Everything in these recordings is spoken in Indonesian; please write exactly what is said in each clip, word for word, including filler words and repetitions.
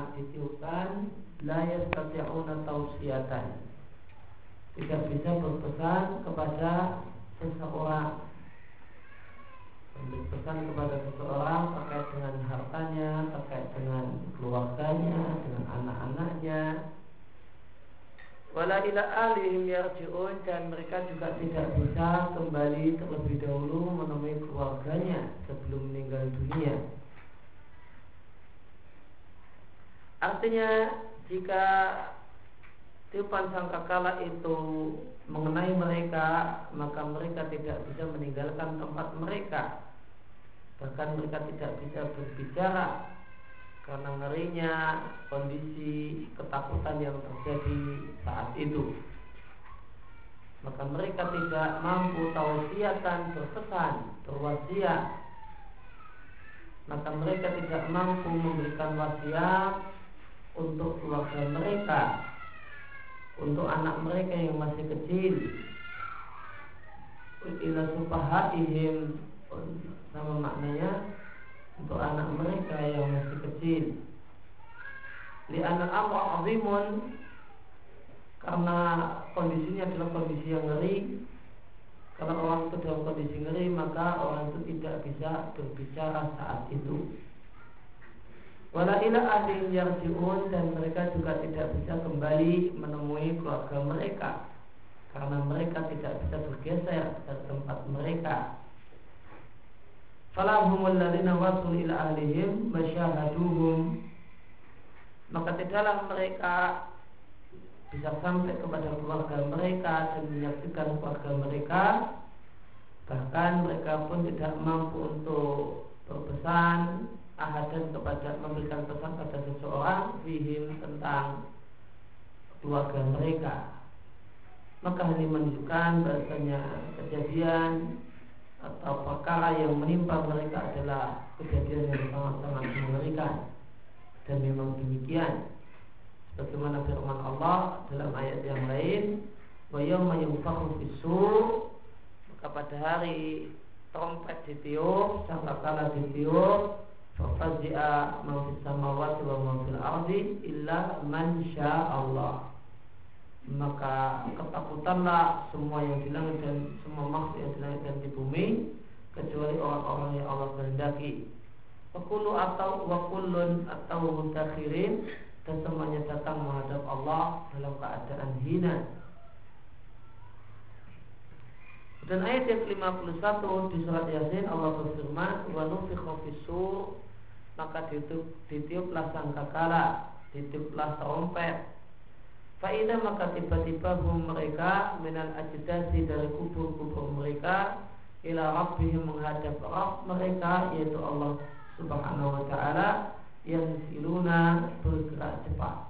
ditiupkan, la yastati'una tausiyatan, tidak bisa berpesan kepada seseorang, berpesan kepada seseorang terkait dengan hartanya, terkait dengan keluarganya, dengan anak-anaknya. Wala ila ahlihim yarji'un, dan mereka juga tidak bisa kembali terlebih dahulu menemui keluarganya sebelum meninggal dunia. Artinya jika tiupan sangkakala itu mengenai mereka, maka mereka tidak bisa meninggalkan tempat mereka. Bahkan mereka tidak bisa berbicara karena ngerinya kondisi ketakutan yang terjadi saat itu. Maka mereka tidak mampu tausiatan, berpesan, berwasiat. Maka mereka tidak mampu memberikan wasiat untuk keluarga mereka, untuk anak mereka yang masih kecil, ila sufahaihim, sama maknanya untuk anak mereka yang masih kecil. Li'anal amra 'azimun, karena kondisinya adalah kondisi yang ngeri. Kalau orang itu dalam kondisi ngeri, maka orang itu tidak bisa berbicara saat itu. Wala ila ahlihim yarji'un, dan mereka juga tidak bisa kembali menemui keluarga mereka karena mereka tidak bisa bergeser dari tempat mereka. Falahumul ladzina wasul ila ahlihim masyahaduhum, maka tidaklah mereka bisa sampai kepada keluarga mereka dan menyaksikan keluarga mereka. Bahkan mereka pun tidak mampu untuk berpesan ahadan, kepada memberikan pesan pada seseorang fihim, tentang keluarga mereka. Maka ini menunjukkan bahasanya kejadian atau perkara yang menimpa mereka adalah kejadian yang sangat-sangat mengerikan. Dan memang demikian, sebagaimana firman Allah dalam ayat yang lain, wa yawma yunfakhu fis-sur, maka pada hari trompet ditiup, sangkakala ditiup, fafazi'a man fis samawati wa man fil ardi illa man sya'allah, maka ketakutanlah semua yang di langit dan semua makhluk yang di langit dan di bumi, kecuali orang-orang yang Allah kehendaki. Wakulu atau wakulun atau mutakhirin, dan semuanya datang menghadap Allah dalam keadaan hina. Dan ayat yang kelima puluh satu di surat Yasin, Allah berfirman, wa nufikha fis-sur, maka ditiup, ditiuplah sangkakala, ditiuplah trompet. Faidah, maka tiba-tiba hum mereka minal ajdasi, dari kubur-kubur mereka, ila rabbihim, menghadap Rabb mereka, yaitu Allah Subhanahu wa ta'ala, yang siluna, bergerak cepat.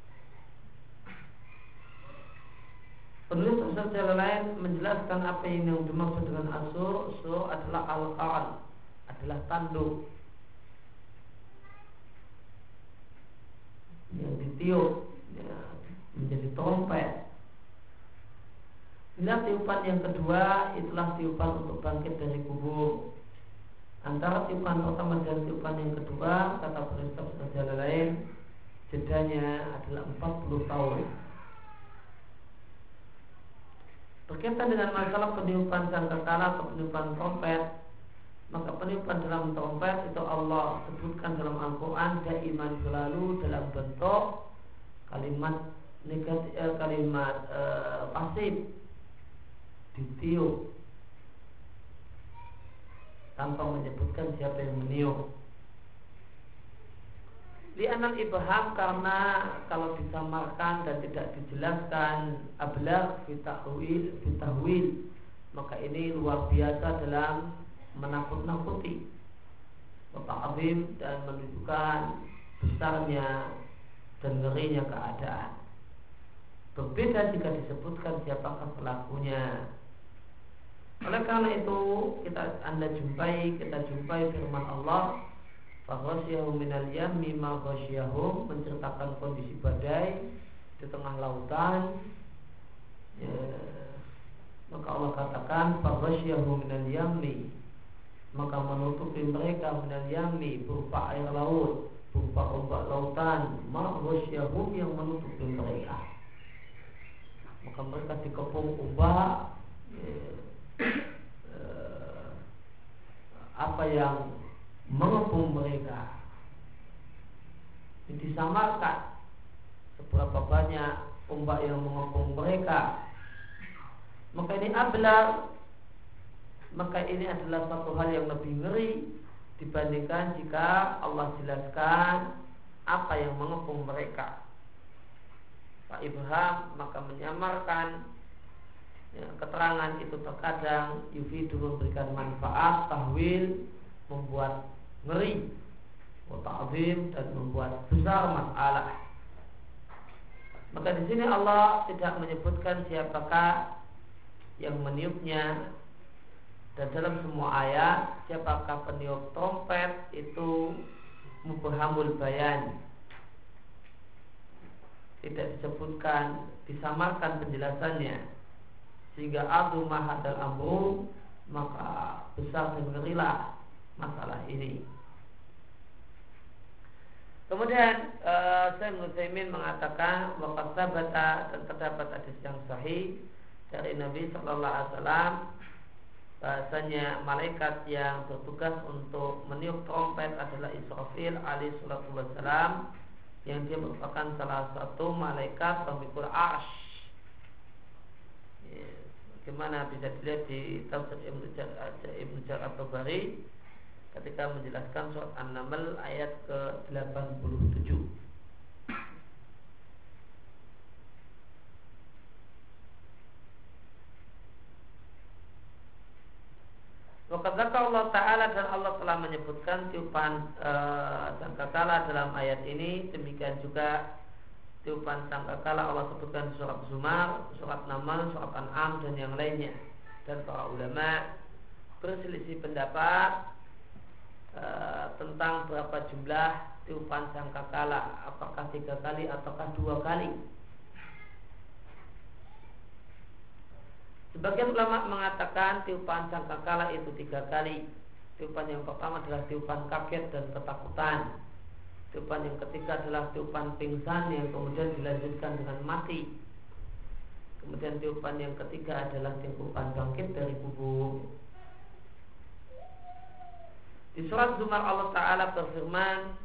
Penulis usul jalan lain menjelaskan apa yang dimaksud dengan asur. Sur adalah al-qaran, adalah tanduk yang ditiup, ya, menjadi trompet. Inilah tiupan yang kedua, itulah tiupan untuk bangkit dari kubur. Antara tiupan pertama dan tiupan yang kedua, kata penulis tafsir lain, jedanya adalah empat puluh tahun. Berkaitan dengan masalah peniupan sangkakala atau peniupan trompet, maka peniupan dalam trompet itu Allah sebutkan dalam Al-Quran daiman selalu dalam bentuk kalimat negatif, eh, kalimat eh, pasif, ditiup tanpa menyebutkan siapa yang meniup. Li'anal ibham, karena kalau disamarkan dan tidak dijelaskan ablagh fitahwil fitahwil, maka ini luar biasa dalam menakut-nakuti, ta'zim, dan menunjukkan besarnya dan ngerinya keadaan. Berbeda jika disebutkan siapakah pelakunya. Oleh karena itu kita anda jumpai kita jumpai firman Allah, faghashiyahum minal yammi ma ghashiyahum, menceritakan kondisi badai di tengah lautan, ya, maka Allah katakan faghashiyahum minal yammi, maka menutupi mereka minal yammi, berupa air laut, berupa ombak lautan ma'ghasyahum yang menutupi mereka. Maka mereka dikepung ombak, eh, eh, apa yang mengepung mereka. Ini disamarkan seberapa banyak ombak yang mengepung mereka. Maka ini ablar, maka ini adalah satu hal yang lebih ngeri dibandingkan jika Allah jelaskan apa yang mengepung mereka. Pak Ibrahim maka menyamarkan ya, keterangan itu terkadang yufidu memberikan manfaat, tahwil membuat ngeri, wa ta'zim dan membuat besar masalah. Maka di sini Allah tidak menyebutkan siapakah yang meniupnya, dan dalam semua ayat siapakah peniup trompet itu mubhamul bayan, tidak disebutkan, disamarkan penjelasannya, sehingga azumah hadal amru, maka besar dan ngerilah masalah ini. Kemudian uh, Syekh Utsaimin mengatakan waqad sabata, dan terdapat hadis yang sahih dari Nabi sallallahu alaihi wasallam bahasanya malaikat yang bertugas untuk meniup trompet adalah Israfil alaihi salatu wassalam, yang dia merupakan salah satu malaikat pemikul arsy. Ya, bagaimana bisa dilihat di tafsir Ibnu Jarir At-Tabari ketika menjelaskan surat An-Naml ayat ke delapan puluh tujuh. Wakadzaka Allah Ta'ala, dan Allah telah menyebutkan tiupan e, sangkakala dalam ayat ini. Demikian juga tiupan sangkakala Allah sebutkan surat Zumar, surat Naml, surat An'am dan yang lainnya. Dan para ulama berselisih pendapat e, tentang berapa jumlah tiupan sangkakala, apakah tiga kali ataukah dua kali. Sebagian ulama mengatakan tiupan sangkakala itu tiga kali. Tiupan yang pertama adalah tiupan kaget dan ketakutan. Tiupan yang ketiga adalah tiupan pingsan yang kemudian dilanjutkan dengan mati. Kemudian tiupan yang ketiga adalah tiupan bangkit dari kubur. Di surat Zumar Allah Ta'ala berfirman,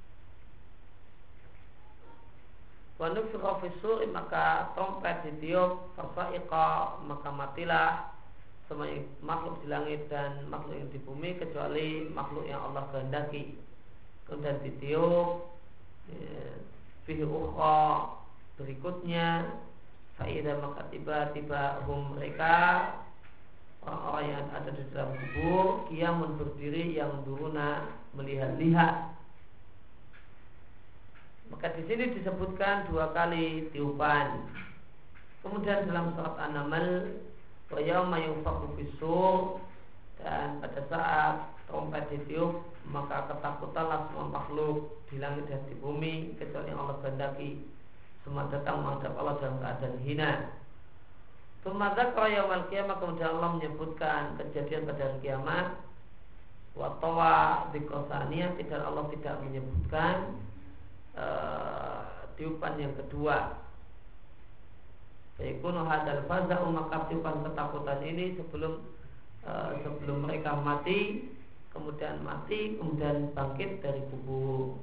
wa nufikha fis-suri, maka trompet ditiup, fasaiqa, maka matilah semua makhluk di langit dan makhluk yang di bumi kecuali makhluk yang Allah kehendaki. Kemudian ditiup fihi ukhra, berikutnya faida, maka tiba-tiba hum mereka orang-orang yang ada di dalam kubur qiyamun, berdiri, yang duruna, melihat-lihat. Maka di sini disebutkan dua kali tiupan. Kemudian dalam surat An-Naml, wa yauma yunfakhu fis-sur, dan pada saat trompet ditiup maka ketakutanlah semua makhluk di langit dan di bumi kecuali yang Allah kehendaki. Semua datang menghadap Allah dalam keadaan hina. Tsumma dzakara yaumal qiyamah, kemudian Allah menyebutkan kejadian pada hari kiamat. Wa tawa dzikra, dan Allah tidak menyebutkan Uh, tiupan yang kedua. Yakunu hadal faza'u, maka tiupan ketakutan ini sebelum uh, sebelum mereka mati, kemudian mati, kemudian bangkit dari kubur.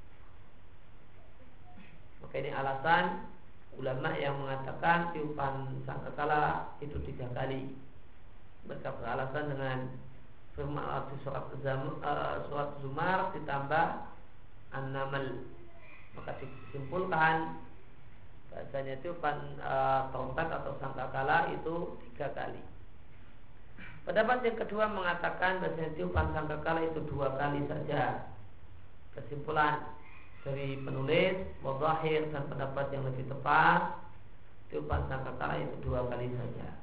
Maka ini alasan ulama yang mengatakan tiupan sangkakala itu tiga kali. Mereka beralasan dengan firman di surat Zam, uh, surat Zumar ditambah An-Naml. Maka disimpulkan bahasanya tiupan e, trompet atau sangkakala itu tiga kali. Pendapat yang kedua mengatakan bahasanya tiupan sangkakala itu dua kali saja. Kesimpulan dari penulis wadzahir dan pendapat yang lebih tepat, tiupan sangkakala itu dua kali saja.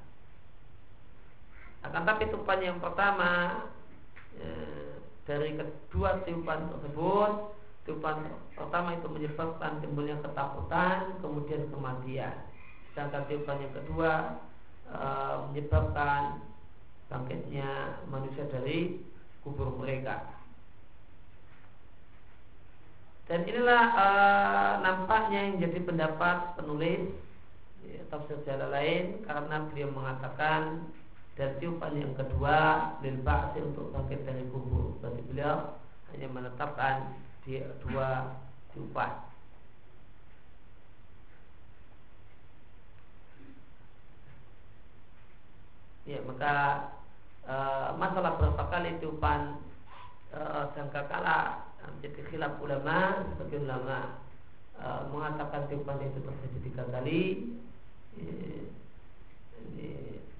Akan tapi tiupan yang pertama e, dari kedua tiupan tersebut, tiupan pertama itu menyebabkan timbulnya ketakutan, kemudian kematian. Sedangkan tiupan yang kedua e, menyebabkan bangkitnya manusia dari kubur mereka. Dan inilah uh, nampaknya yang jadi pendapat penulis ya, tafsir Jalalain, karena beliau mengatakan dan tiupan yang kedua lil ba'si untuk bangkit dari kubur. Berarti beliau hanya menetapkan di dua tiupan. Ya, maka e, masalah berapa kali tiupan e, sangkakala menjadi khilaf ulama. Sebagian ulama e, mengatakan tiupan itu terjadi tiga kali. E, ini,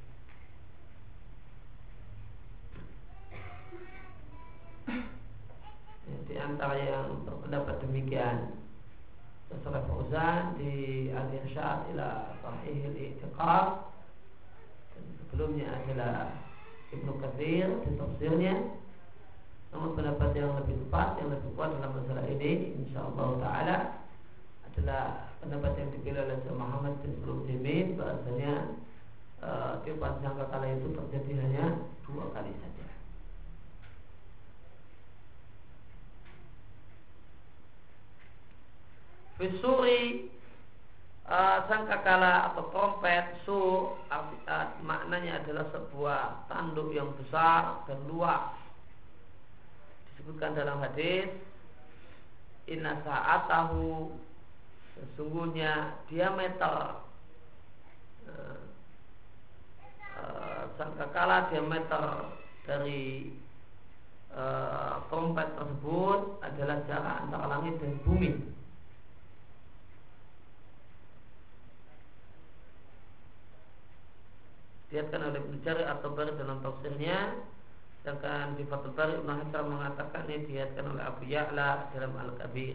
di antara yang berpendapat demikian Syekh Fauzan di Al-Irsyad ila Sahih al-I'tiqad, dan sebelumnya adalah Ibnu Katsir di tafsirnya. Namun pendapat yang lebih tepat, yang lebih kuat dalam masalah ini insyaallah taala adalah pendapat yang dipilih oleh Syekh Muhammad bin Shalih Al-Utsaimin, bahasanya uh, tiupan sangkakala itu terjadi hanya dua kali saja. Fisuri uh, sangkakala atau trompet su uh, maknanya adalah sebuah tanduk yang besar dan luas. Disebutkan dalam hadis, inna sa'atahu, sesungguhnya diameter uh, uh, sangkakala diameter dari uh, trompet tersebut adalah jarak antara langit dan bumi. Dilihatkan oleh Ibnu Jarir At-Tabari dalam tafsirnya, sedangkan di Fathul Bari Ibnu Hajar mengatakan ini dilihatkan oleh Abu Ya'la dalam Al-Kabir.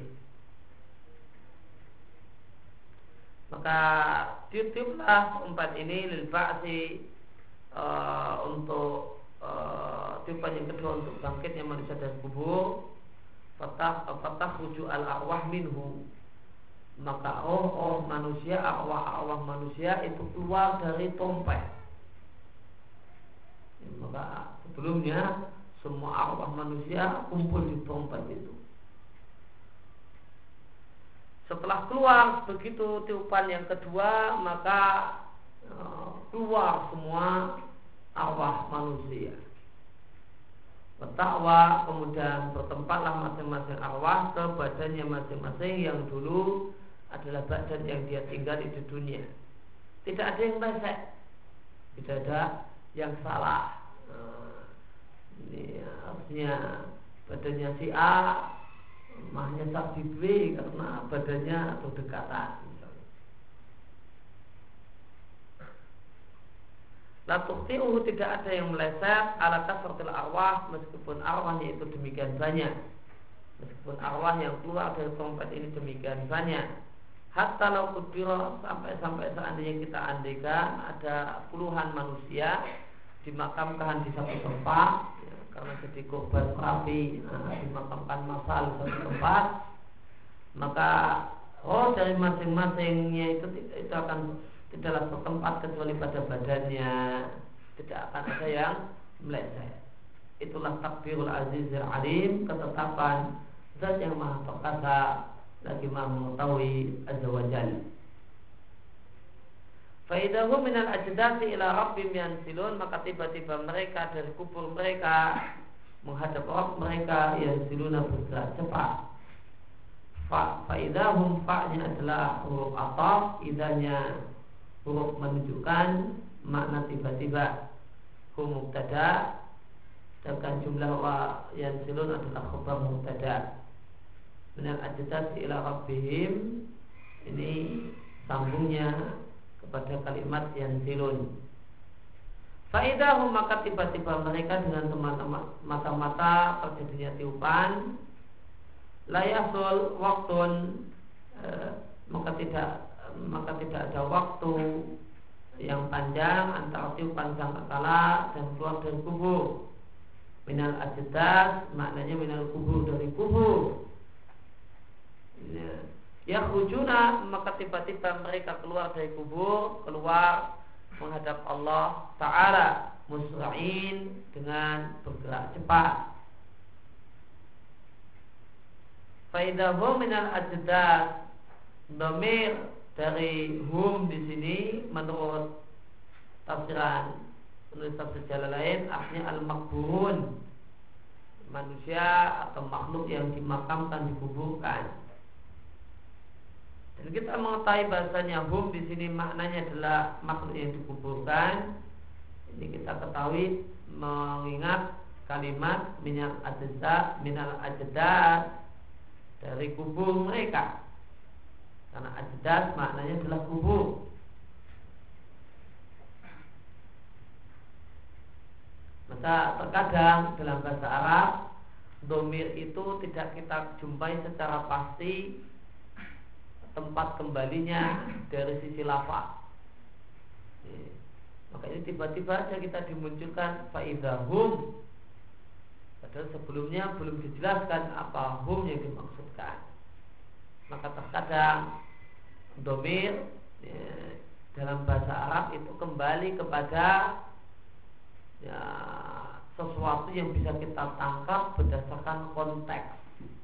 Maka tiup-tiuplah tempat ini lil ba'si, uh, untuk uh, tiupan yang kedua untuk bangkitnya manusia dari kubur. Fatah fatah ruju al arwah minhu, maka roh-roh manusia, arwah-arwah manusia itu keluar dari trompet. Maka sebelumnya semua arwah manusia kumpul di trompet itu. Setelah keluar begitu tiupan yang kedua, maka uh, keluar semua arwah manusia. Bertakwa, kemudian bertempatlah masing-masing arwah ke badannya masing-masing yang dulu adalah badan yang dia tinggali di dunia. Tidak ada yang pesek, tidak ada yang salah. Nah, ini artinya badannya si A, mahnya tak si B karena badannya berdekatan. La tukhti'uhu, tidak ada yang meleset ala kasratil arwah, meskipun arwahnya itu demikian banyak. Meskipun arwah yang keluar dari trompet ini demikian banyak. Hatta law qudira, sampai-sampai seandainya kita andaikan ada puluhan manusia dimakamkan di satu tempat, ya, karena jadi korban rapi, nah, dimakamkan massal di satu tempat, maka roh dari masing-masingnya itu itu akan tidaklah bertempat kecuali pada badannya, tidak akan ada yang meleset. Itulah takdirul azizil alim, ketetapan Zat yang maha perkasa lagi maha mengetahui azza wa jalla. Faidahu minal ajdati ila rabbim yansilun, maka tiba-tiba mereka dari kubur mereka menghadap Rabb mereka yansiluna bergerak cepat. Fa faidahum, fa-nya adalah huruf ataf, idahnya huruf menunjukkan makna tiba-tiba. Hum mubtada, sedangkan jumlah wa yansilun adalah khabar mubtada. Minal ajdati ila rabbihim, ini sambungnya pada kalimat yansilun. Faidahum, maka tiba-tiba mereka dengan mata-mata terjadinya tiupan. Layasul waktun, eh, maka tidak maka tidak ada waktu yang panjang antara tiupan sangkakala dan keluar dari kubur. Minal ajdas, maknanya minal kubur, dari kubur. Ya khujuna, maka tiba-tiba mereka keluar dari kubur, keluar menghadap Allah Ta'ala musra'in, dengan bergerak cepat. Faidahum minal ajdas, domir dari hum di sini menurut tafsiran penulis tafsir jalan lain artinya al-makburun, manusia atau makhluk yang dimakamkan, dikuburkan. Dan kita mengetahui bahasanya hum di sini maknanya adalah makhluk yang dikuburkan. Ini kita ketahui mengingat kalimat minal ajda, minal ajdas, dari kubur mereka. Karena ajdas maknanya adalah kubur. Maka terkadang dalam bahasa Arab domir itu tidak kita jumpai secara pasti tempat kembalinya dari sisi lafaz. Maka ini tiba-tiba saja kita dimunculkan faidahum, padahal sebelumnya belum dijelaskan apa hum yang dimaksudkan. Maka terkadang domir ya, dalam bahasa Arab itu kembali kepada ya, sesuatu yang bisa kita tangkap berdasarkan konteks.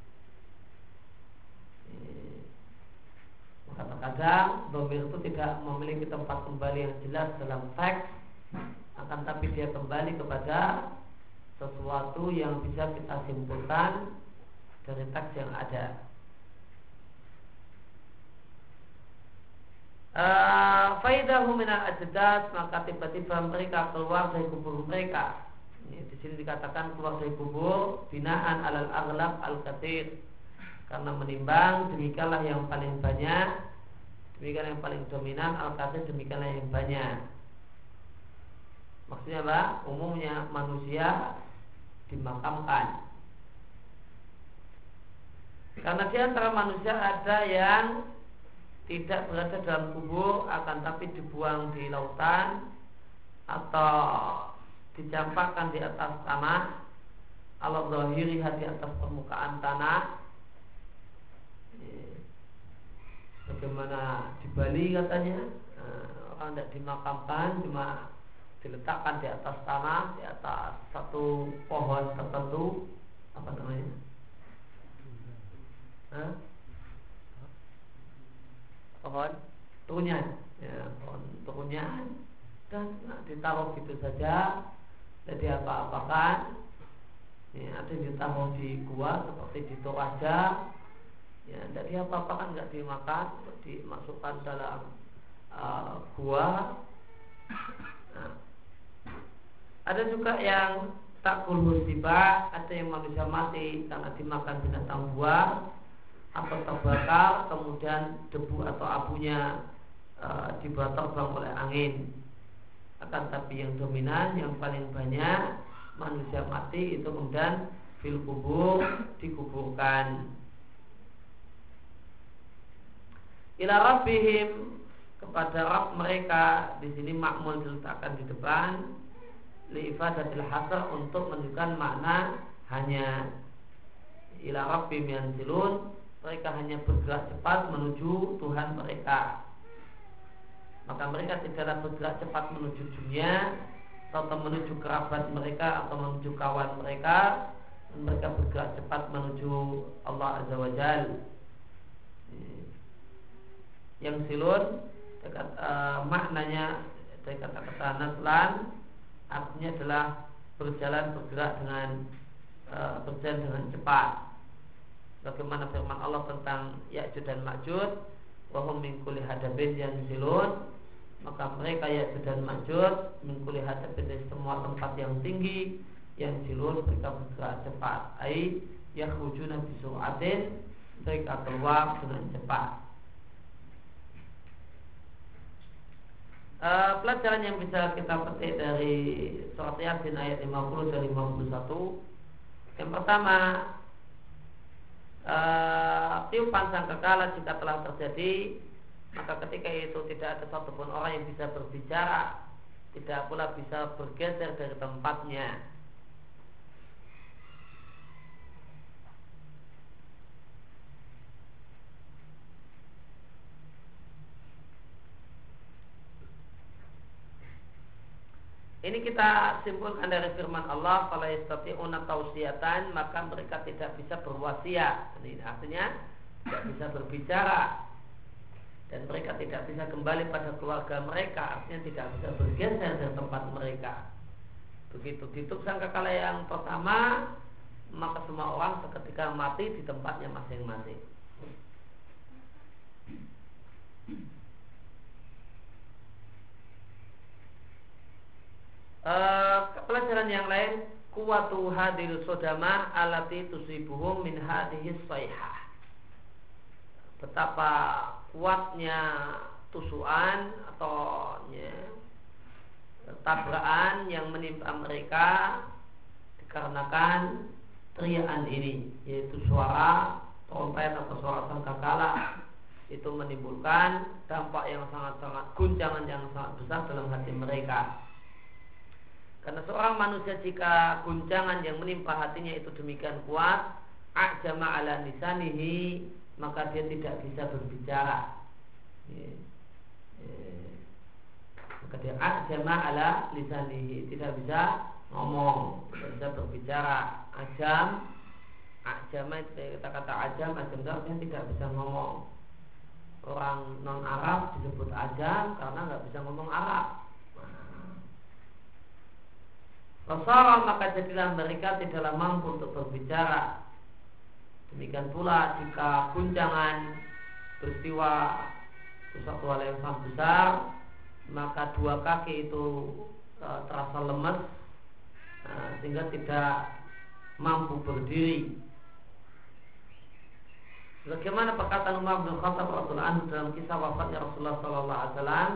Maka terkadang domir itu tidak memiliki tempat kembali yang jelas dalam teks, akan tapi dia kembali kepada sesuatu yang bisa kita simpulkan dari teks yang ada. Faidahu minal ajdas, maka tiba-tiba mereka keluar dari kubur mereka. Ini, di sini dikatakan keluar dari kubur binaan alal aghlab al katsir, karena menimbang demikianlah yang paling banyak, demikian yang paling dominan, al katsir demikianlah yang banyak. Maksudnya apa? Umumnya manusia dimakamkan. Karena di antara manusia ada yang tidak berada dalam kubur, akan tapi dibuang di lautan atau dicampakkan di atas tanah, ala zahiriha, di atas permukaan tanah. Bagaimana di Bali katanya, orang tidak dimakamkan, cuma diletakkan di atas tanah, di atas satu pohon tertentu, apa namanya? Hah? Pohon turunyan, ya, pohon turunyan, dan nah, ditaruh gitu saja, jadi apa-apakan. Ya, ada yang ditaruh di gua seperti di Toraja, ya, tidak diapa-apakan, nggak dimakan, dimasukkan dalam uh, gua. Nah, ada juga yang takul musibah, ada yang manusia mati karena dimakan binatang buas atau terbakar, kemudian debu atau abunya uh, dibawa terbang oleh angin. Akan tapi yang dominan, yang paling banyak manusia mati itu kemudian fil kubur, dikuburkan. Ila rabbihim, kepada Rabb mereka, di sini makmul diletakkan di depan, li ifadatil hasr, untuk menunjukkan makna hanya. Ila rabbihim yanzilun, mereka hanya bergerak cepat menuju Tuhan mereka. Maka mereka tidaklah bergerak cepat menuju dunia atau menuju kerabat mereka atau menuju kawan mereka. Mereka bergerak cepat menuju Allah Azza wa Jalla. Yang silun dekat, uh, maknanya dari kata-kata naslan artinya adalah berjalan, bergerak dengan uh, berjalan dengan cepat. Bagaimana firman Allah tentang Ya'juj dan Ma'juj, wa hum min kulli hadabin yanzilun, maka mereka Ya'juj dan Ma'juj min kulli hadabin, dari semua tempat yang tinggi, yanzilun, mereka bergerak cepat, ai yakhrujuna bi sur'atin, mereka keluar dengan cepat. Uh, pelajaran yang bisa kita petik dari surat Yasin ayat lima puluh dan lima puluh satu. Yang pertama, uh, tiupan sangkakala jika telah terjadi, maka ketika itu tidak ada satupun orang yang bisa berbicara, tidak pula bisa bergeser dari tempatnya. Ini kita simpulkan dari firman Allah, fala yastati'una tausiyatan, maka mereka tidak bisa berwasiat. Ini artinya tidak bisa berbicara, dan mereka tidak bisa kembali pada keluarga mereka, artinya tidak bisa bergeser dari tempat mereka. Begitu ditutup sangkakala yang pertama, maka semua orang seketika mati di tempatnya masing-masing. Uh, pelajaran yang lain, kuwatu hadil sodama alati tusibuhum min hadhihi sayhah. Betapa kuatnya tusukan atau ya, tabrakan yang menimpa mereka dikarenakan teriakan ini, yaitu suara trompet atau suara sangkakala. Itu menimbulkan dampak yang sangat-sangat, guncangan yang sangat besar dalam hati mereka. Karena seorang manusia jika guncangan yang menimpa hatinya itu demikian kuat, a'jama ala lisanihi, maka dia tidak bisa berbicara. Maka dia a'jama ala lisanihi, tidak bisa ngomong, tidak bisa berbicara. Ajam, ajama itu kata-kata ajam, ajam itu artinya tidak bisa ngomong. Orang non Arab disebut ajam karena nggak bisa ngomong Arab. Rasulullah, maka jadilah mereka tidaklah mampu untuk berbicara. Demikian pula jika guncangan peristiwa sesuatu hal yang sangat besar, maka dua kaki itu e, terasa lemas e, sehingga tidak mampu berdiri. Bagaimana perkataan Umar bin Khattab radhiyallahu anhu dalam kisah wafatnya Rasulullah sallallahu alaihi wasallam?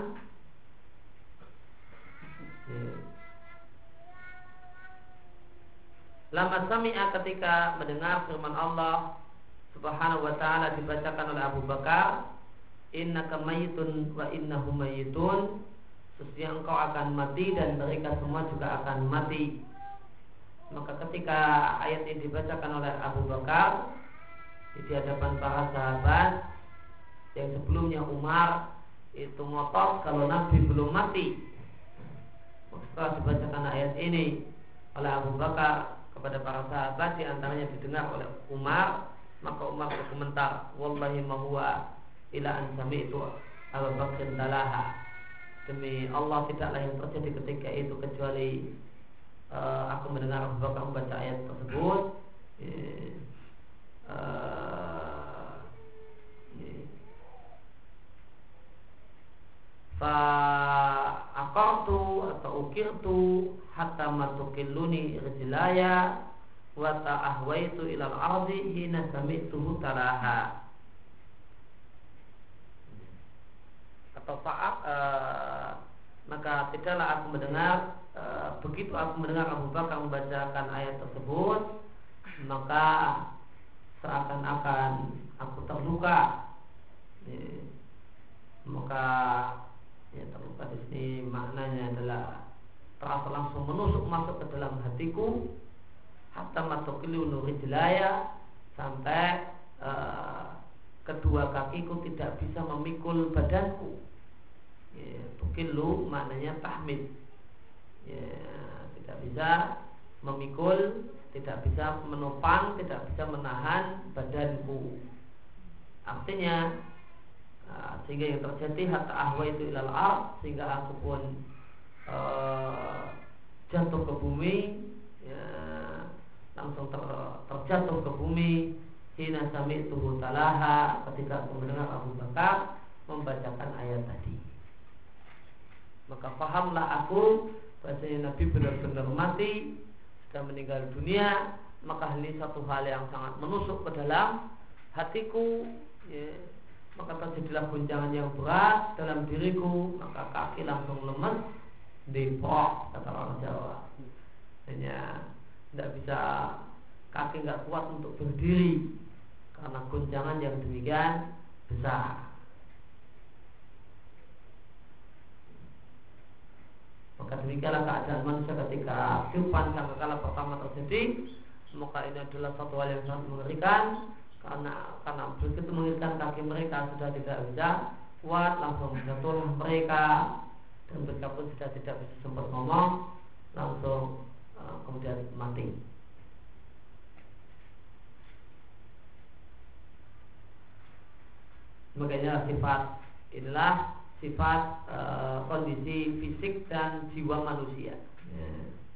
Lama sami'a, ketika mendengar firman Allah Subhanahu wa ta'ala dibacakan oleh Abu Bakar, innaka mayyitun wa innahum mayyitun, sesungguhnya engkau akan mati dan mereka semua juga akan mati. Maka ketika ayat ini dibacakan oleh Abu Bakar di hadapan para sahabat, yang sebelumnya Umar itu ngotot kalau Nabi belum mati, setelah dibacakan ayat ini oleh Abu Bakar kepada para sahabat, di antaranya didengar oleh Umar, maka Umar berkomentar, wallahi ma huwa ila an sami'tu Abu Bakr talaha, demi Allah tidaklah yang terjadi ketika itu kecuali uh, aku mendengar Abu Bakar membaca ayat tersebut. uh, fa aqartu atau ukirtu hatta matukilluni rijlaya wa ta'ahwaitu ilal ardi hina sami'tuhu talaha. Atau faat uh, maka tidaklah aku mendengar uh, begitu aku mendengar Abu Bakar membacakan ayat tersebut, maka seakan-akan aku terluka. Ya, maka ya, terluka di sini maknanya adalah terasa langsung menusuk masuk ke dalam hatiku, hatta matukilu nurijlaya, sampai uh, kedua kakiku tidak bisa memikul badanku. Ya, tukilu maknanya tahmid, ya, tidak bisa memikul, tidak bisa menopang, tidak bisa menahan badanku. Artinya uh, sehingga yang terjadi hatta ahwa itu ilal ard, sehingga aku pun Uh, jatuh ke bumi, ya, langsung ter, terjatuh ke bumi. Hina sami'tuhu talaha, ketika aku mendengar Abu Bakar membacakan ayat tadi, maka pahamlah aku bahasanya Nabi benar-benar mati, sudah meninggal dunia. Maka ini satu hal yang sangat menusuk ke dalam hatiku, ya. Maka terjadilah guncangan yang berat dalam diriku, maka kaki langsung lemas, depok, kata orang Jawa. Hanya tidak bisa, kaki nggak kuat untuk berdiri karena guncangan yang demikian besar. Maka demikianlah keadaan manusia ketika tiupan sangkakala pertama terjadi. Maka ini adalah satu hal yang sangat mengerikan, karena karena begitu mengerikan kaki mereka sudah tidak bisa kuat, langsung jatuhlah mereka dan mereka pun sudah tidak bisa sempat ngomong, langsung uh, kemudian mati. Makanya sifat inilah sifat uh, kondisi fisik dan jiwa manusia. Ya.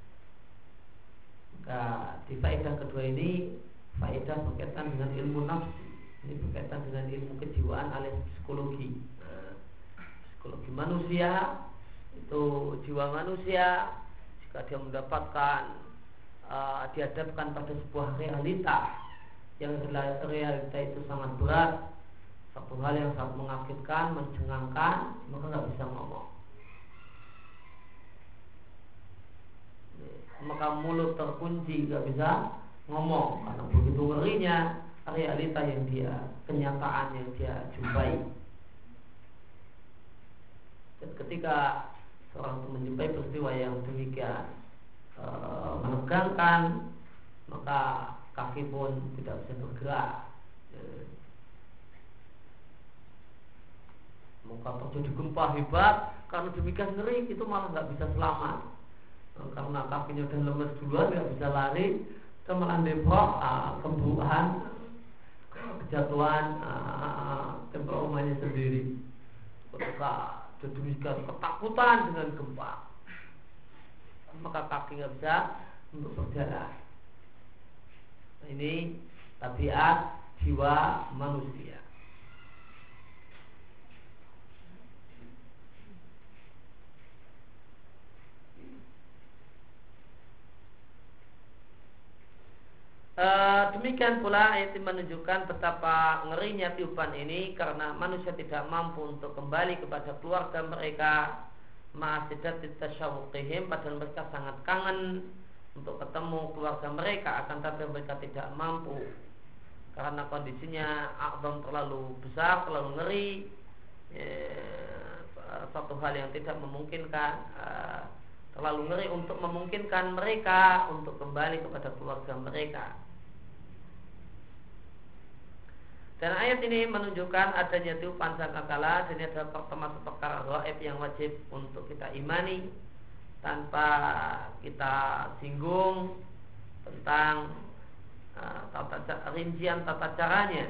Maka di faedah kedua ini faedah berkaitan dengan ilmu nafsi. Ini berkaitan dengan ilmu kejiwaan alias psikologi. Nah, psikologi manusia itu jiwa manusia jika dia mendapatkan uh, dihadapkan pada sebuah realita yang realita itu sangat berat, satu hal yang sangat mengagetkan, mencengangkan, maka nggak bisa ngomong. Maka mulut terkunci, nggak bisa ngomong karena begitu ngerinya realita yang dia, kenyataan yang dia jumpai. Dan ketika seorang itu menjumpai peristiwa yang demikian e, menegangkan, maka kaki pun tidak bisa bergerak. E, maka terjadi gempa hebat, karena demikian ngeri itu malah nggak bisa selamat. E, karena kakinya udah lemes duluan, nggak bisa lari, dan malah depok, kembuhan, kejatuhan, tempat rumahnya sendiri. Ketika demikian ketakutan dengan gempa, maka kaki nggak bisa untuk berjalan. Nah, ini tabiat jiwa manusia. E, demikian pula ayat ini menunjukkan betapa ngerinya tiupan ini karena manusia tidak mampu untuk kembali kepada keluarga mereka ma'asidat tasyawuqihim, padahal mereka sangat kangen untuk ketemu keluarga mereka, akan tapi mereka tidak mampu karena kondisinya a'zam, terlalu besar, terlalu ngeri, e, satu hal yang tidak memungkinkan, e, terlalu ngeri untuk memungkinkan mereka untuk kembali kepada keluarga mereka. Dan ayat ini menunjukkan adanya tiupan sangkakala, dan ini adalah termasuk perkara gaib yang wajib untuk kita imani tanpa kita singgung tentang uh, tata, rincian tata caranya.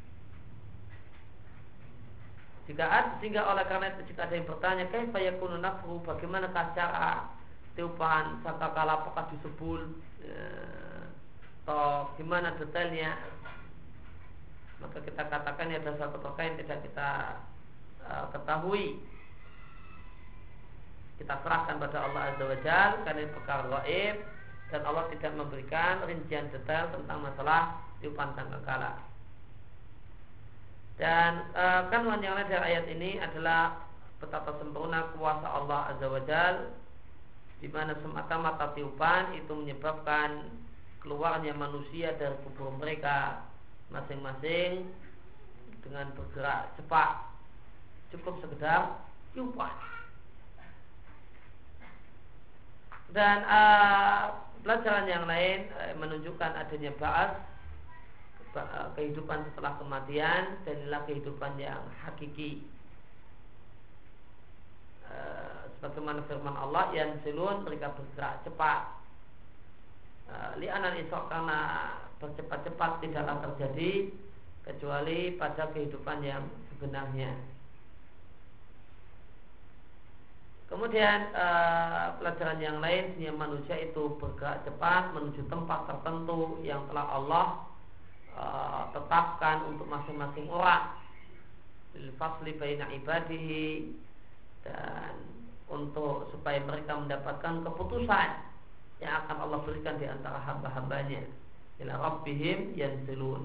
Jika ada, sehingga oleh karena itu jika ada yang bertanya, kaifa yakunu nafru, bagaimana cara tiupan sangkakala, apakah disebut uh, atau gimana detailnya, maka kita katakan ini adalah satu perkara yang tidak kita uh, ketahui. Kita serahkan pada Allah Azza wa Jalla karena ini perkara gaib, dan Allah tidak memberikan rincian detail tentang masalah tiupan sangkakala. Dan uh, kandungan yang lain dari ayat ini adalah betapa sempurna kuasa Allah Azza wa Jalla, di mana semata-mata tiupan itu menyebabkan keluarnya manusia dari kubur mereka masing-masing dengan bergerak cepat, cukup sekedar tiupan. Dan uh, pelajaran yang lain uh, menunjukkan adanya ba'ats, uh, kehidupan setelah kematian, dan inilah kehidupan yang hakiki. Uh, sebagaimana firman Allah, yansilun, mereka bergerak cepat. Uh, li'anan isok, karena bercepat-cepat tidaklah terjadi kecuali pada kehidupan yang sebenarnya. Kemudian uh, pelajaran yang lain, sehingga manusia itu bergerak cepat menuju tempat tertentu yang telah Allah uh, tetapkan untuk masing-masing orang, lil fasli baina ibadihi, dan untuk supaya mereka mendapatkan keputusan yang akan Allah berikan di antara hamba-hambanya. Ila rabbihim yansilun.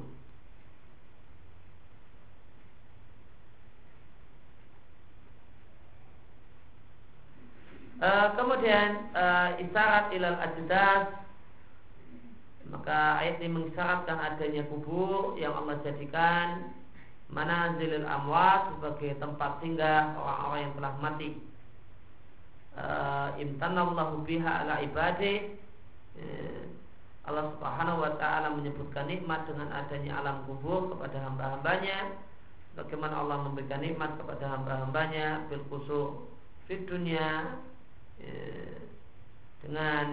Uh, kemudian uh, isyarat ilal ajdas, maka ayat ini mengisyaratkan adanya kubur yang Allah jadikan manazilil amwat sebagai tempat singgah orang-orang yang telah mati. Uh, imtanallahu biha ala ibadih. Uh, Allah Subhanahu wa ta'ala menyebutkan nikmat dengan adanya alam kubur kepada hamba-hambanya, bagaimana Allah memberikan nikmat kepada hamba-hambanya bil khusyu' di dunia eh, dengan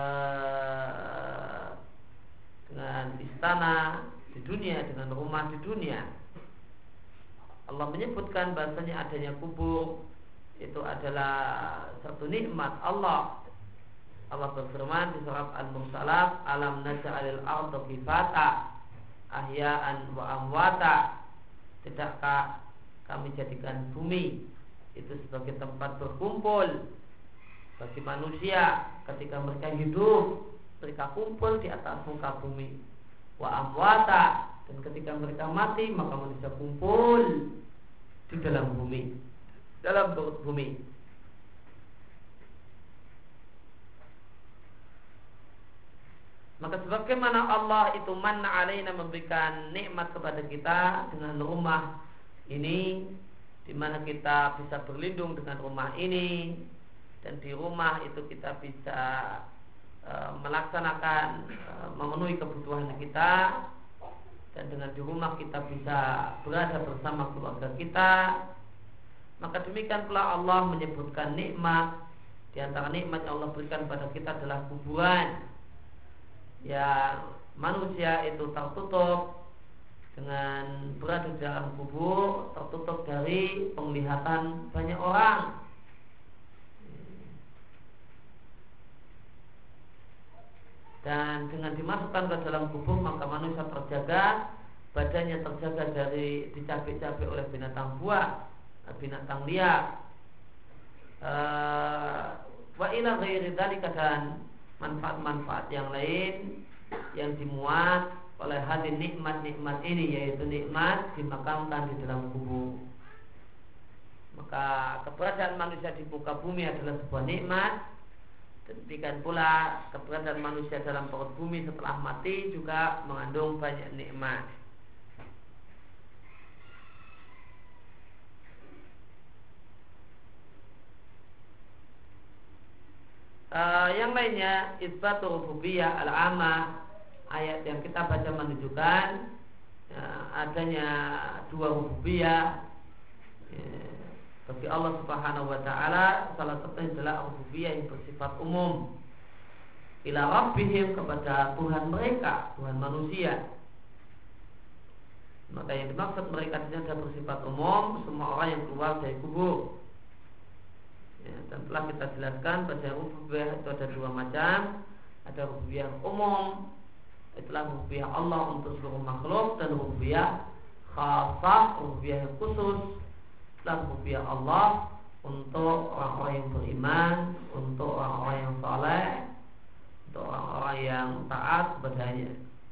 eh, dengan istana di dunia, dengan rumah di dunia. Allah menyebutkan bahasanya adanya kubur itu adalah satu nikmat Allah. Allah berfirman di surat Al-Mursalat, alam naj'alil arda kifata ahya'an wa amwata. Tidakkah kami jadikan bumi itu sebagai tempat berkumpul bagi manusia ketika mereka hidup, mereka kumpul di atas muka bumi, wa amwata, dan ketika mereka mati maka manusia kumpul di dalam bumi, dalam perut bumi. Maka sebagaimana Allah itu manna alaina, memberikan nikmat kepada kita dengan rumah ini, di mana kita bisa berlindung dengan rumah ini, dan di rumah itu kita bisa e, melaksanakan e, memenuhi kebutuhan kita, dan dengan di rumah kita bisa berada bersama keluarga kita. Maka demikian pula Allah menyebutkan nikmat. Di antara nikmat yang Allah berikan pada kita adalah kuburan, yang manusia itu tertutup dengan berada di dalam kubur, tertutup dari penglihatan banyak orang. Dan dengan dimasukkan ke dalam kubur maka manusia terjaga, badannya terjaga dari dicabik-cabik oleh binatang buas, binatang liar. Wa ila ghairi dzalika, dan manfaat-manfaat yang lain yang dimuat oleh hadin nikmat-nikmat ini, yaitu nikmat dimakamkan di dalam kubur. Maka keberadaan manusia di muka bumi adalah sebuah nikmat. Demikian pula keberadaan manusia dalam perut bumi setelah mati juga mengandung banyak nikmat. Uh, yang lainnya isbatu rububiyah al-amah, ayat yang kita baca menunjukkan uh, adanya dua rububiyah uh, bagi Allah Subhanahu wa taala. Salah satunya adalah rububiyah yang bersifat umum, ila rabbihim, kepada Tuhan mereka, Tuhan manusia. Maka yang dimaksud mereka di sini adalah bersifat umum, semua orang yang keluar dari kubur. Ya, dan telah kita jelaskan bahwa rububiyah itu ada dua macam. Ada rububiyah umum, itulah rububiyah Allah untuk seluruh makhluk, dan rububiyah khasah, rububiyah yang khusus, itulah rububiyah Allah untuk orang-orang yang beriman, untuk orang-orang yang saleh, untuk orang-orang yang taat kepadanya.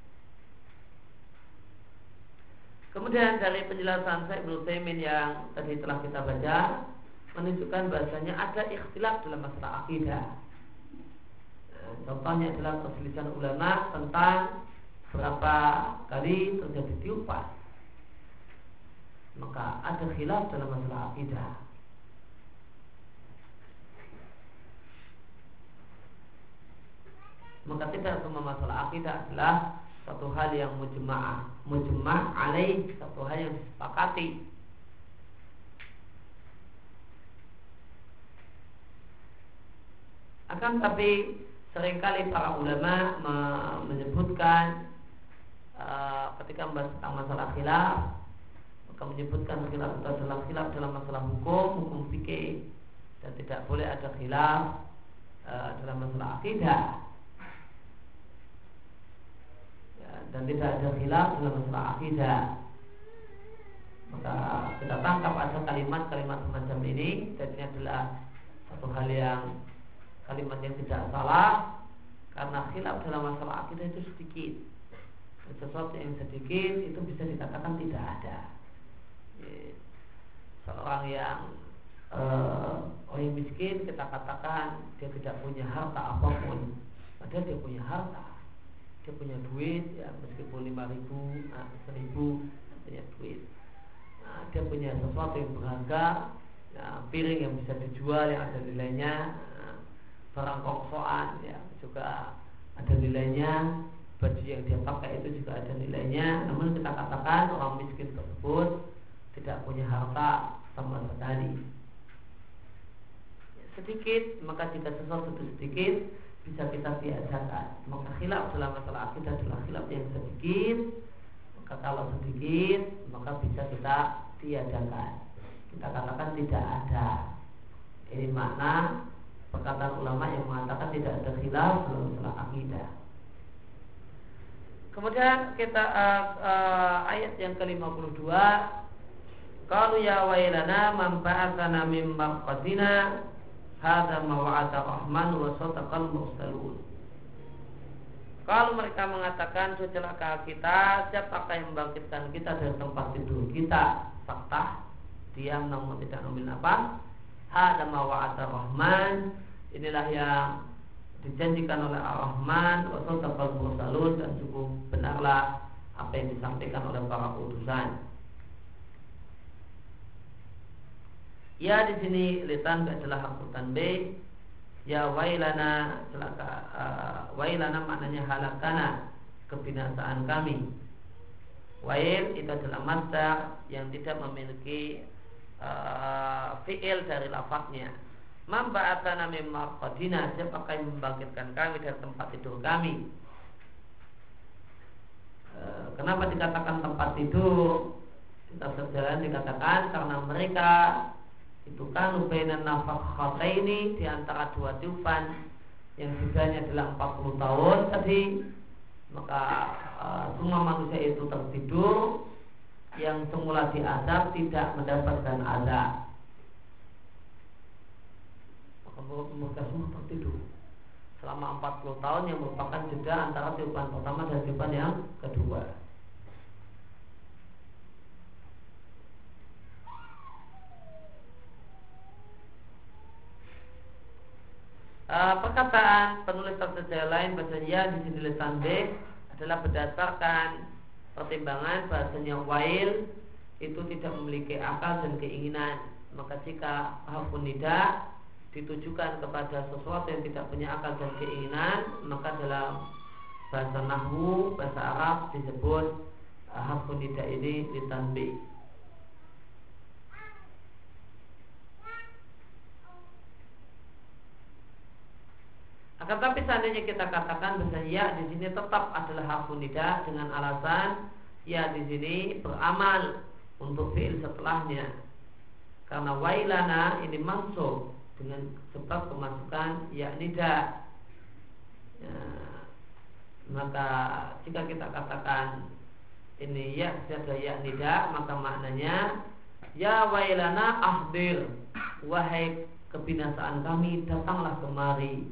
Kemudian dari penjelasan Syekh Ibnu Utsaimin yang tadi telah kita baca, menunjukkan bahasanya ada ikhtilaf dalam masalah akidah. Nah, contohnya adalah perselisihan ulama tentang berapa kali terjadi tiupan. Maka ada khilaf dalam masalah akidah. Maka tidak semua masalah akidah adalah satu hal yang mujma'ah, mujma' alaih, satu hal yang disepakati. Akan tapi seringkali para ulama menyebutkan uh, ketika membahas tentang masalah khilaf, maka menyebutkan khilaf itu adalah khilaf dalam masalah hukum, hukum fikih, dan tidak boleh ada khilaf uh, dalam masalah akidah, ya, dan tidak ada khilaf dalam masalah akidah. Maka kita tangkap ada kalimat-kalimat semacam ini, dan ini adalah satu hal yang kalimat yang tidak salah, karena khilaf dalam masalah akidah itu sedikit. Sesuatu yang sedikit itu bisa dikatakan tidak ada. Seorang yang uh, orang yang miskin, kita katakan dia tidak punya harta apapun, padahal dia punya harta, dia punya duit, ya meskipun lima ribu, nah, seribu, punya duit. Nah, dia punya sesuatu yang berharga, nah, piring yang bisa dijual yang ada nilainya, barang kongsoan ya juga ada nilainya, baju yang dia pakai itu juga ada nilainya. Namun kita katakan orang miskin tersebut tidak punya harta sama sekali. sedikit, maka jika sesuatu itu sedikit bisa kita tiadakan. Maka khilaf dalam masalah akidah adalah khilaf yang sedikit. Maka kalau sedikit maka bisa kita tiadakan. Kita katakan tidak ada. Ini makna perkataan ulama yang mengatakan tidak ada khilaf dalam masalah akidah. Kemudian kita uh, uh, ayat yang ke lima puluh dua, qalu ya wailana man ba'atsana min marqadina hadza ma wa'ada rahman wa sadaqal mursalun. Kalau mereka mengatakan celaka kita, siapakah yang membangkitkan kita dari tempat tidur kita? Fakta diam namun tidak mengambil apa? Hadza ma wa'ada rahman, inilah yang dijanjikan oleh Ar-Rahman, wa sadaqal mursalun, dan cukup benarlah apa yang disampaikan oleh para utusan. Ya di sini litan adalah hakutan B. Ya wailana celaka, uh, wailana maknanya halakana, kebinasaan kami. Wail itu adalah masdar yang tidak memiliki uh, fi'il dari lafadznya. Man ba'atsana min marqadina, siapakah yang membangkitkan kami dari tempat tidur kami? Uh, kenapa dikatakan tempat tidur? Kita sejalan dikatakan karena mereka itu kan ubainan nafakhataini, di antara dua tiupan yang jumlahnya adalah empat puluh tahun tadi, maka uh, semua manusia itu tertidur, yang semula diazab tidak mendapatkan azab, maka mereka semua tertidur selama empat puluh tahun yang merupakan jeda antara tiupan pertama dan tiupan yang kedua. Uh, perkataan penulis tafsir lain bahasanya di sini lisan B adalah berdasarkan pertimbangan bahasanya wail itu tidak memiliki akal dan keinginan. Maka jika harfun nida ditujukan kepada sesuatu yang tidak punya akal dan keinginan, maka dalam bahasa nahwu, bahasa Arab disebut uh, harfun nida ini lisan B. Akan tapi seandainya kita katakan bahwa ya di sini tetap adalah harfun nida dengan alasan ya di sini beramal untuk fi'il setelahnya. Karena wailana ini mansub dengan sebab kemasukan ya nida. Ya, maka jika kita katakan ini ya ada ya nida, maka maknanya ya wailana ahdir, wahai kebinasaan kami datanglah kemari.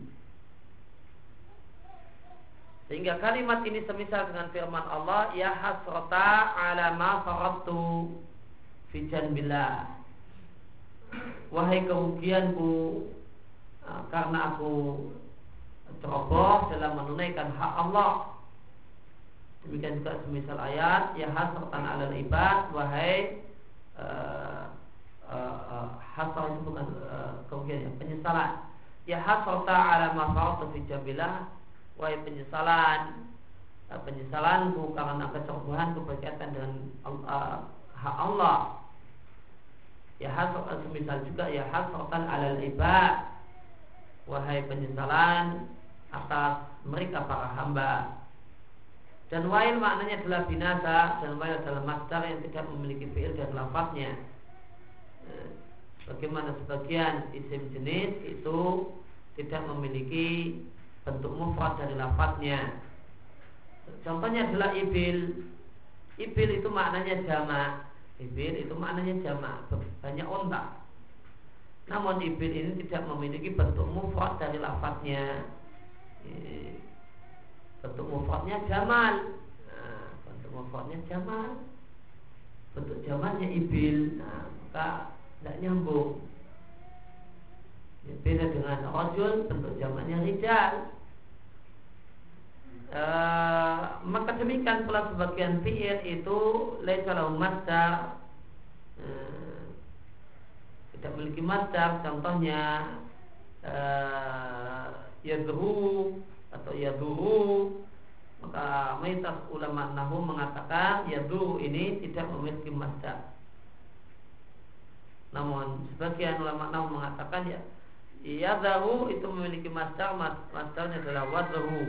Sehingga kalimat ini semisal dengan firman Allah, ya hasrata ala ma faradtu fi janbillah, wahai kerugianku karena aku ceroboh dalam menunaikan hak Allah. Demikian juga semisal ayat, ya hasratan alal ibad, wahai uh, uh, uh, hasrat itu bukan uh, kerugian, ya, penyesalan. Ya hasrata ala ma faradtu fi janbillah, wahai penyesalan, penyesalanku karena kecerobohanku berkaitan dengan uh, hak Allah. Ya hasratan semisal juga ya hasratan alal ibad, wahai penyesalan atas mereka para hamba. Dan wail maknanya adalah binasa, dan wail adalah masdar yang tidak memiliki fi'il dan lafadznya. Bagaimana sebagian isim jenis itu tidak memiliki bentuk mufrad dari lafadznya. Contohnya adalah ibil. Ibil itu maknanya jamak. Ibil itu maknanya jamak, banyak unta. Namun ibil ini tidak memiliki bentuk mufrad dari lafadznya. Bentuk mufradnya jamal. Nah, bentuk mufradnya jamal. Bentuk jamalnya ibil. Nah, maka tidak nyambung. Beda dengan rajul, bentuk jamaknya rijal. E, maka demikian pula sebagian fi'il itu laisa lahu masdar, e, tidak memiliki masdar. Contohnya e, yadru atau yaduru. Maka mayoritas ulama nahwu mengatakan yaduru ini tidak memiliki masdar. Namun sebagian ulama nahwu mengatakan ya Yadharu itu memiliki masdar, masdarnya adalah wadhahu.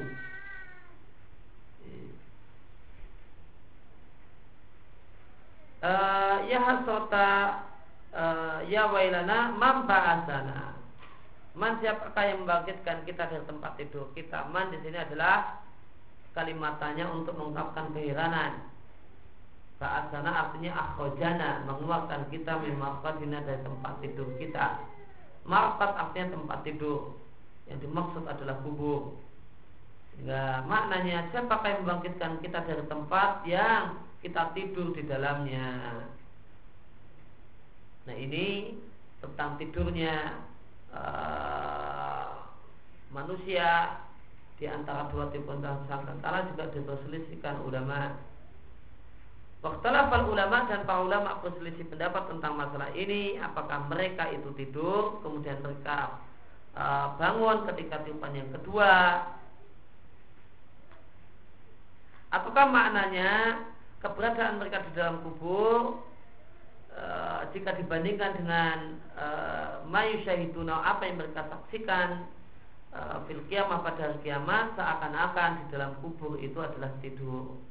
Uh, ya hasrata uh, ya wailana man ba'asana. Man siapakah yang membangkitkan kita dari tempat tidur kita? Man di sini adalah kalimatnya untuk mengungkapkan keheranan. Ba'asana artinya akhrajana, mengeluarkan kita min marqadina dari tempat tidur kita. Marqad artinya tempat tidur, yang dimaksud adalah kubur. Sehingga maknanya siapakah yang membangkitkan kita dari tempat yang kita tidur di dalamnya. Nah ini tentang tidurnya uh, manusia di antara dua tipe sangkakala juga diperselisihkan ulama. Waktalafal ulama dan para ulama berselisih pendapat tentang masalah ini, apakah mereka itu tidur kemudian mereka uh, bangun ketika tiupan yang kedua, ataukah maknanya keberadaan mereka di dalam kubur uh, jika dibandingkan dengan uh, mayusyahiduna, apa yang mereka saksikan uh, fil qiyamah pada hari kiamat, seakan-akan di dalam kubur itu adalah tidur.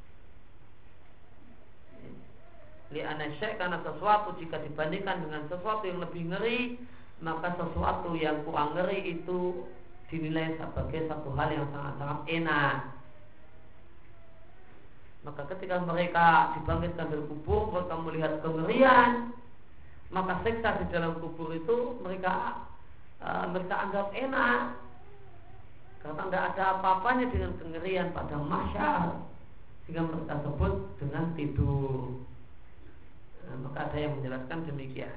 Li'anna syai' karena sesuatu jika dibandingkan dengan sesuatu yang lebih ngeri, maka sesuatu yang kurang ngeri itu dinilai sebagai satu hal yang sangat-sangat enak. Maka ketika mereka dibangkitkan dari kubur, mereka melihat kengerian, maka siksa di dalam kubur itu mereka uh, mereka anggap enak, karena tidak ada apa-apanya dengan kengerian pada mahsyar, sehingga mereka sebut dengan tidur. Nah, maka ada yang menjelaskan demikian.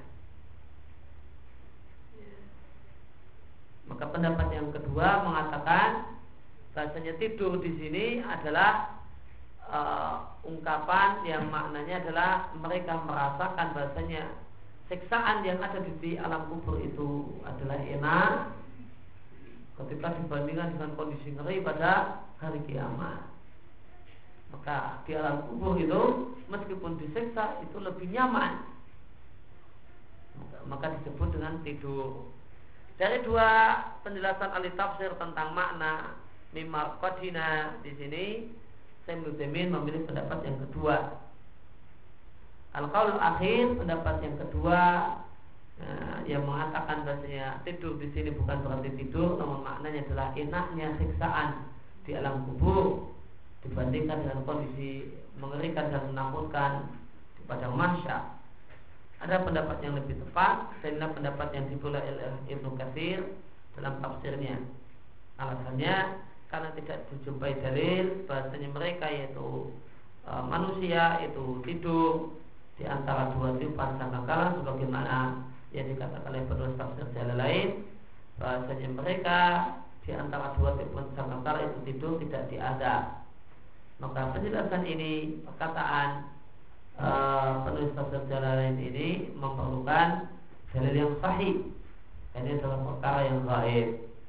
Maka pendapat yang kedua mengatakan bahasanya tidur di sini adalah uh, ungkapan yang maknanya adalah mereka merasakan bahasanya siksaan yang ada di alam kubur itu adalah enak ketika dibandingkan dengan kondisi ngeri pada hari kiamat. Maka di alam kubur itu meskipun disiksa itu lebih nyaman, maka, maka disebut dengan tidur. Dari dua penjelasan ahli tafsir tentang makna mimma qadina di sini, Syekh Utsaimin memilih pendapat yang kedua. Al-qaul akhir, pendapat yang kedua eh, yang mengatakan bahasanya tidur di sini bukan berarti tidur, namun maknanya adalah enaknya siksaan di alam kubur dibandingkan dengan kondisi mengerikan dan menakutkan di padang mahsyar. Ada pendapat yang lebih tepat, dan inilah pendapat yang dipilih oleh Ibnu Katsir dalam tafsirnya. Alasannya karena tidak dijumpai dalil bahasanya mereka yaitu e, manusia itu tidur di antara dua tiupan sangkakala sebagaimana yang dikatakan oleh penulis tafsir jalan lain, bahasanya mereka di antara dua tiupan sangkakala itu tidur tidak diadab. Maka penjelasan ini, perkataan uh, penulis tafsir Jalalain ini memerlukan dalil yang sahih. Ini adalah perkara yang gaib.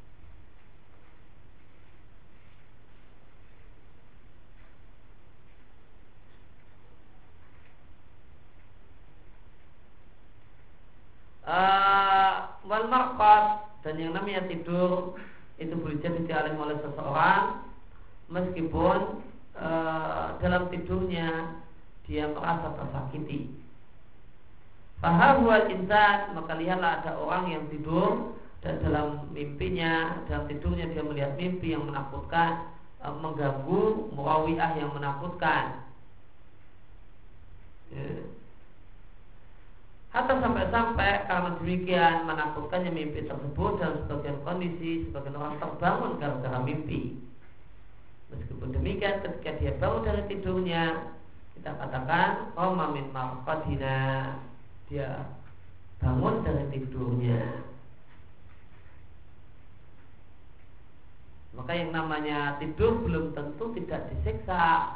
Uh, wal marqad, dan yang namanya tidur itu boleh jadi dialami oleh seseorang meskipun e, dalam tidurnya dia merasa tersakiti. Fahal huwal insan, maka lihatlah ada orang yang tidur dan dalam mimpinya, dalam tidurnya dia melihat mimpi yang menakutkan, e, mengganggu, murawiyah yang menakutkan. Ya. Hatta sampai-sampai karena demikian menakutkannya mimpi tersebut, dalam sebagian kondisi sebagian orang terbangun gara-gara mimpi. Meskipun demikian ketika dia bangun dari tidurnya, kita katakan qama min marqadina, dia bangun dari tidurnya. Maka yang namanya tidur belum tentu tidak disiksa.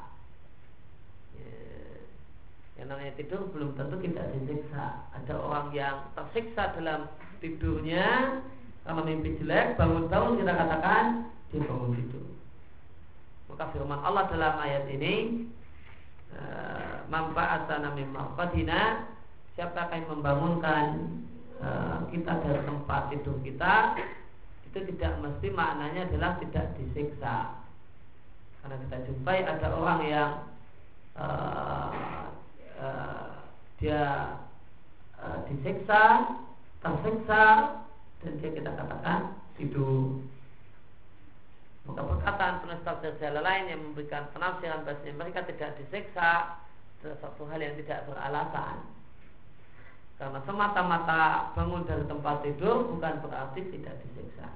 Yang namanya tidur belum tentu tidak disiksa. Ada orang yang tersiksa dalam tidurnya karena mimpi jelek, bangun-bangun kita katakan dia bangun tidur. Maka firman Allah dalam ayat ini, man ba'atsana min marqadina, siapakah yang membangunkan uh, kita dari tempat tidur kita, itu tidak mesti maknanya adalah tidak disiksa. Karena kita jumpai ada orang yang uh, uh, dia uh, disiksa, tersiksa, dan dia kita katakan tidur. Maka perkataan penulis tafsir jalan lain yang memberikan penafsiran bahasanya mereka tidak disiksa adalah satu hal yang tidak beralasan. Karena semata-mata bangun dari tempat tidur bukan berarti tidak disiksa.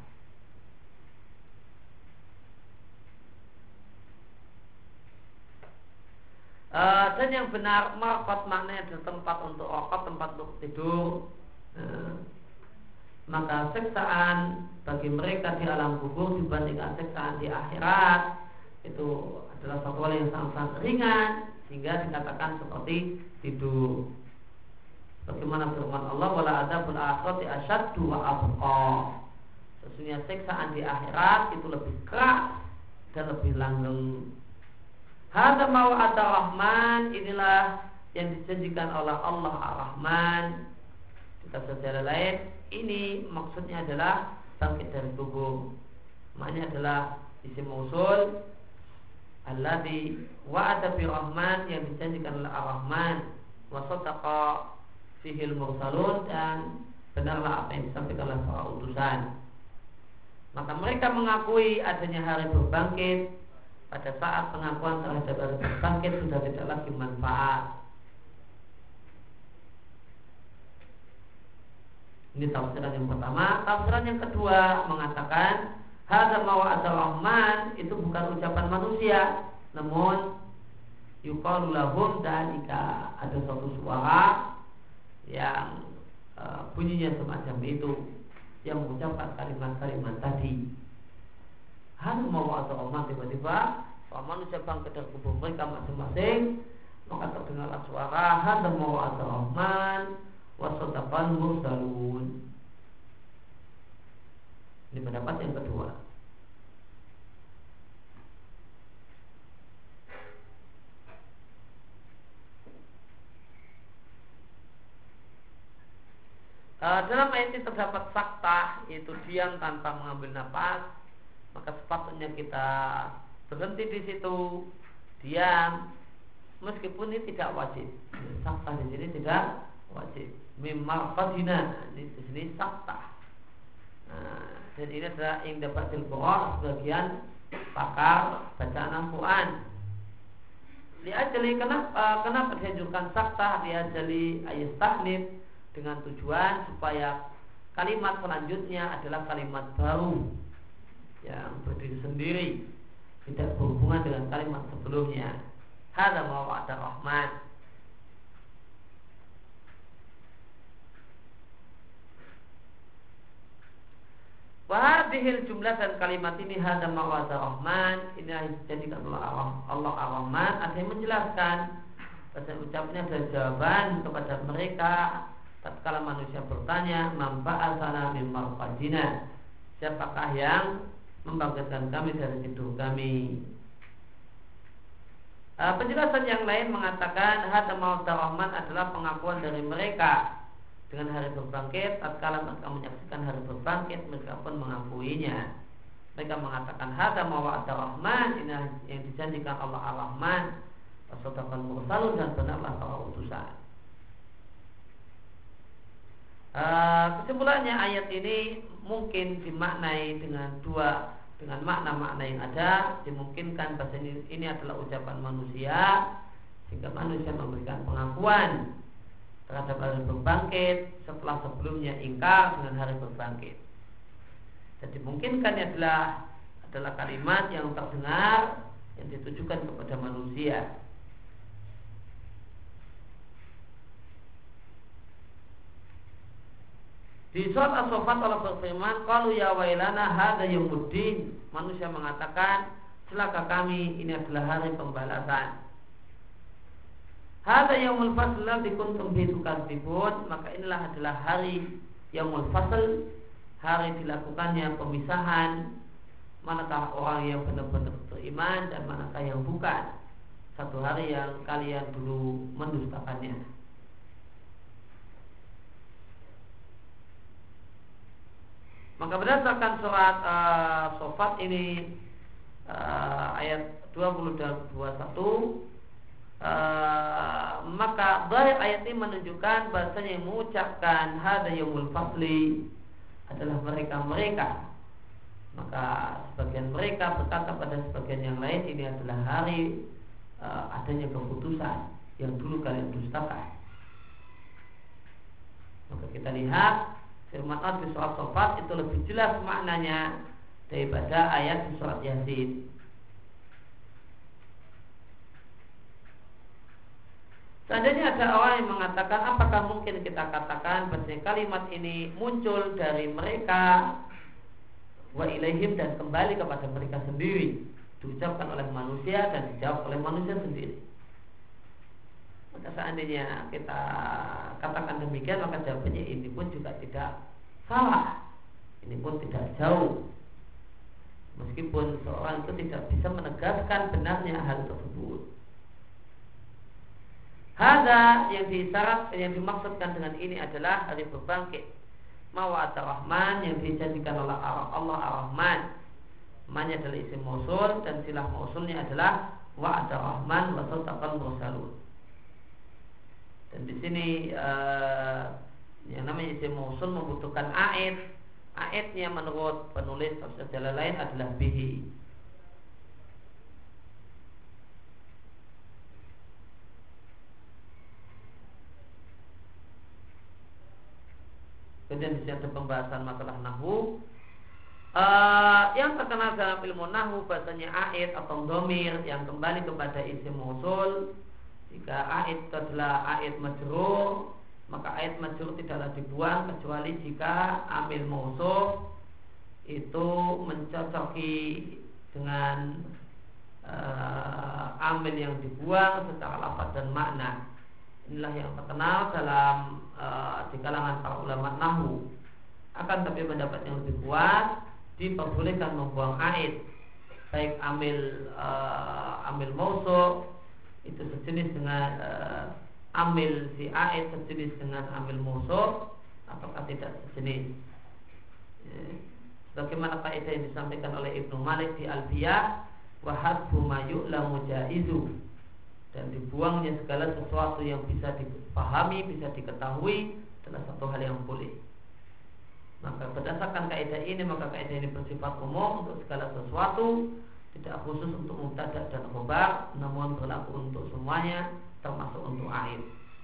Uh, dan yang benar marqat maknanya adalah tempat untuk rokok, tempat untuk tidur. uh, Maka siksaan bagi mereka di alam kubur dibandingkan siksaan di akhirat itu adalah satu hal yang sangat-sangat ringan, sehingga dikatakan seperti tidur. Bagaimana firman Allah, wala adzabul akhirati asyaddu wa abqa. Sesungguhnya siksaan di akhirat itu lebih keras dan lebih langgeng. Hadza maw'ada Rahman, inilah yang dijanjikan oleh Allah Ar-Rahman. Kita secara lain, ini maksudnya adalah bangkit dari kubur. Maknanya adalah isim mausul alladzi wa'ada bi Rahman, yang dijanjikan oleh Ar-Rahman, wa sadaqa fihi al-mursalun, dan benarlah apa yang disampaikan oleh para utusan. Maka mereka mengakui adanya hari berbangkit. Pada saat pengakuan terhadap hari berbangkit sudah tidak lagi manfaat. Ini tafsiran yang pertama. Tafsiran yang kedua mengatakan hadza mawa'ada Rahman itu bukan ucapan manusia, namun yuqalu lahum dalika, ada suatu suara yang e, bunyinya semacam itu, yang mengucapkan kalimat-kalimat tadi. Hadza mawa'ada Rahman, tiba-tiba para manusia bangkit dari kubur mereka masing-masing, maka terdengarlah suara hadza mawa'ada Rahman wasodaqal mursalun. Ini pendapat yang kedua. Uh, dalam ayat ini terdapat saktah, yaitu diam tanpa mengambil nafas. Maka sepatutnya kita berhenti di situ, diam, meskipun ini tidak wajib. Saktah di sini tidak wajib. Mimma qadina, di sini saktah. Nah, dan ini adalah yang dapat dilqur'an sebagian pakar bacaan Al-Quran. Liajali, kenapa kenapa dianjurkan saktah? Liajali ayastahnif, dengan tujuan supaya kalimat selanjutnya adalah kalimat baru yang berdiri sendiri, tidak berhubungan dengan kalimat sebelumnya. Hadza mawa'ada Rahman. Wahadihil jumlah, dan kalimat ini hadza mawa'ada Rahman, ini dijadikan oleh Allah Ar-Rahman, ada yang menjelaskan bahasa ucapnya adalah jawaban kepada mereka tatkala manusia bertanya, man ba'atsana min marqadina, siapakah yang membangkitkan kami dari tidur kami. Uh, penjelasan yang lain mengatakan hadza mawa'ada Rahman adalah pengakuan dari mereka dengan hari berbangkit. Tatkala mereka menyaksikan hari berbangkit, mereka pun mengakuinya. Mereka mengatakan hadza mawa'ada Rahman, ini yang dijanjikan Allah Ar-Rahman, wasodaqal mursalun, dan benarlah para utusan. Uh, kesimpulannya, ayat ini mungkin dimaknai dengan dua dengan makna-makna yang ada. Dimungkinkan bahasa ini, ini adalah ucapan manusia, sehingga manusia memberikan pengakuan terhadap hari berbangkit setelah sebelumnya ingkar dengan hari berbangkit. Dan dimungkinkan adalah adalah kalimat yang terdengar yang ditujukan kepada manusia. Di surat As-Saffat Allah berfirman, qalu ya wailana hadza yaumuddin. Manusia mengatakan, celaka kami, ini adalah hari pembalasan. Hadza yaumul fasl alladzi kuntum bihi tukadzibun. Maka inilah adalah hari yaumul fasl, hari dilakukannya pemisahan, manakah orang yang benar-benar beriman dan manakah yang bukan. Satu hari yang kalian dulu mendustakannya. Maka berdasarkan surat uh, Shofat ini uh, ayat dua puluh dan dua puluh satu, uh, maka zahir ayat ini menunjukkan bahasanya yang mengucapkan hada yaumul fasli adalah mereka-mereka. Maka sebagian mereka berkata pada sebagian yang lain ini adalah hari uh, adanya keputusan yang dulu kalian dustakan. Maka kita lihat firman Allah di surat Shofat itu lebih jelas maknanya daripada ayat di surat Yasin. Seandainya ada orang yang mengatakan, apakah mungkin kita katakan bahwa kalimat ini muncul dari mereka wa ilaihim dan kembali kepada mereka sendiri, diucapkan oleh manusia dan dijawab oleh manusia sendiri. Maka seandainya kita katakan demikian, maka jawabannya ini pun juga tidak salah, ini pun tidak jauh, meskipun seorang itu tidak bisa menegaskan benarnya hal tersebut. Hada yang disyarat, yang dimaksudkan dengan ini adalah hari berbangkit Mawa'at Ar-Rahman yang dijanjikan oleh Allah Ar-Rahman. Namanya adalah isim mausul dan silah mausulnya adalah Wa'at Ar-Rahman wa sadaqal mursalun. Dan di sini uh, yang namanya isim mausul membutuhkan a'id. A'idnya menurut penulis tafsir Jalalain adalah bihi. Kemudian di sini ada pembahasan masalah nahwu. Uh, yang terkenal dalam ilmu nahwu bahasanya a'id atau dhamir yang kembali kepada isim mausul. Jika a'id adalah a'id majrur, maka a'id majrur tidaklah dibuang kecuali jika amil mausuf itu mencocoki dengan uh, amil yang dibuang secara lafaz dan makna. Inilah yang terkenal dalam uh, di kalangan para ulama nahwu. Akan tapi pendapat yang lebih kuat, diperbolehkan membuang a'id, baik amil uh, amil mausuf itu sejenis dengan uh, amil si a'id sejenis dengan amil mausuf ataukah tidak sejenis. Ya. Sebagaimana kaidah yang disampaikan oleh Ibnu Malik di Alfiyah, wa hadfu ma yu'lamu jaizu, dan dibuangnya segala sesuatu yang bisa dipahami, bisa diketahui adalah satu hal yang boleh. Maka berdasarkan kaidah ini, maka kaidah ini bersifat umum untuk segala sesuatu, tidak khusus untuk mubtada dan khabar, namun berlaku untuk semuanya, termasuk untuk a'id.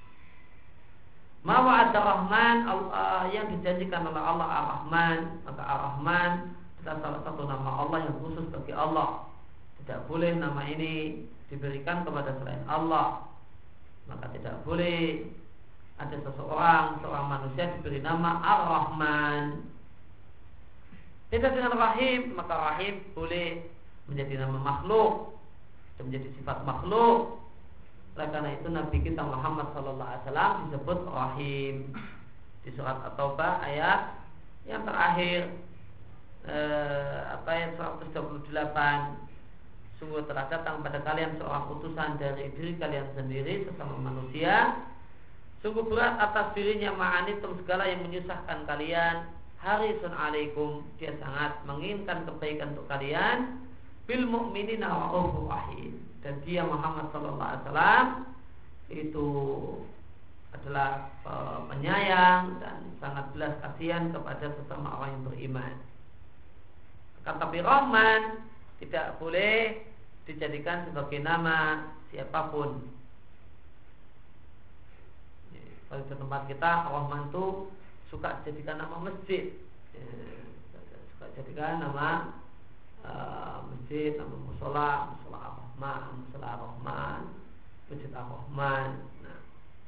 Ma wa'ada Rahman Allah, yang dijanjikan oleh Allah Ar-Rahman, maka Ar-Rahman adalah salah satu nama Allah yang khusus bagi Allah. Tidak boleh nama ini diberikan kepada selain Allah. Maka tidak boleh ada seseorang, seorang manusia diberi nama Ar-Rahman. Beda dengan Rahim, maka Rahim boleh menjadi nama makhluk dan menjadi sifat makhluk. Oleh karena itu Nabi kita Muhammad sallallahu alaihi wasallam disebut Rahim di surat At-Taubah ayat yang terakhir, eh, apa ayat seratus dua puluh delapan. Sungguh telah datang pada kalian seorang utusan dari diri kalian sendiri sesama manusia. Sungguh berat atas dirinya ma'anitum segala yang menyusahkan kalian. Harisun alaikum, dia sangat menginginkan kebaikan untuk kalian. Bil mu'minina ra'ufur rahim, dan dia Muhammad sallallahu alaihi wasallam itu adalah penyayang dan sangat belas kasihan kepada sesama orang yang beriman. Akan tapi Rahman tidak boleh dijadikan sebagai nama siapapun. Kalau di tempat kita Rahman itu suka jadikan nama masjid, suka jadikan nama uh, masjid, nama musola, musola Ar-Rahman, musola Ar-Rahman, masjid Ar-Rahman. Nah.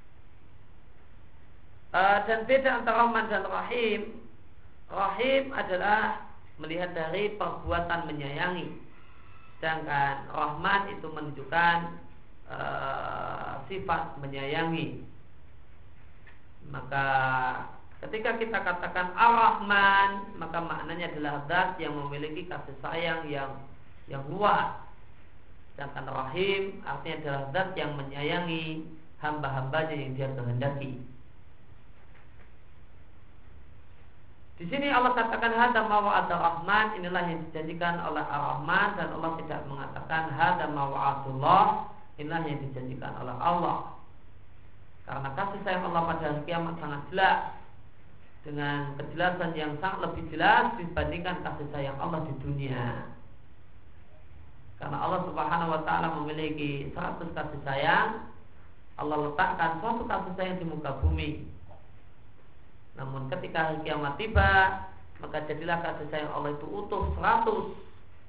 Uh, dan beda antara Rahman dan Rahim. Rahim adalah melihat dari perbuatan menyayangi, sedangkan Rahman itu menunjukkan uh, sifat menyayangi. Maka ketika kita katakan Ar-Rahman, maka maknanya adalah zat yang memiliki kasih sayang yang yang luas. Sedangkan Rahim artinya adalah zat yang menyayangi hamba-hambanya yang dia kehendaki. Di sini Allah katakan hada ma wa'ada Rahman, inilah yang dijanjikan oleh Ar-Rahman, dan Allah tidak mengatakan hada ma wa'adullah, inilah yang dijanjikan oleh Allah. Karena kasih sayang Allah pada hari kiamat sangat jelas, dengan kejelasan yang sangat lebih jelas dibandingkan kasih sayang Allah di dunia. Karena Allah Subhanahu wa taala memiliki seratus kasih sayang, Allah letakkan suatu kasih sayang di muka bumi. Namun ketika hari kiamat tiba, maka jadilah kasih sayang Allah itu utuh seratus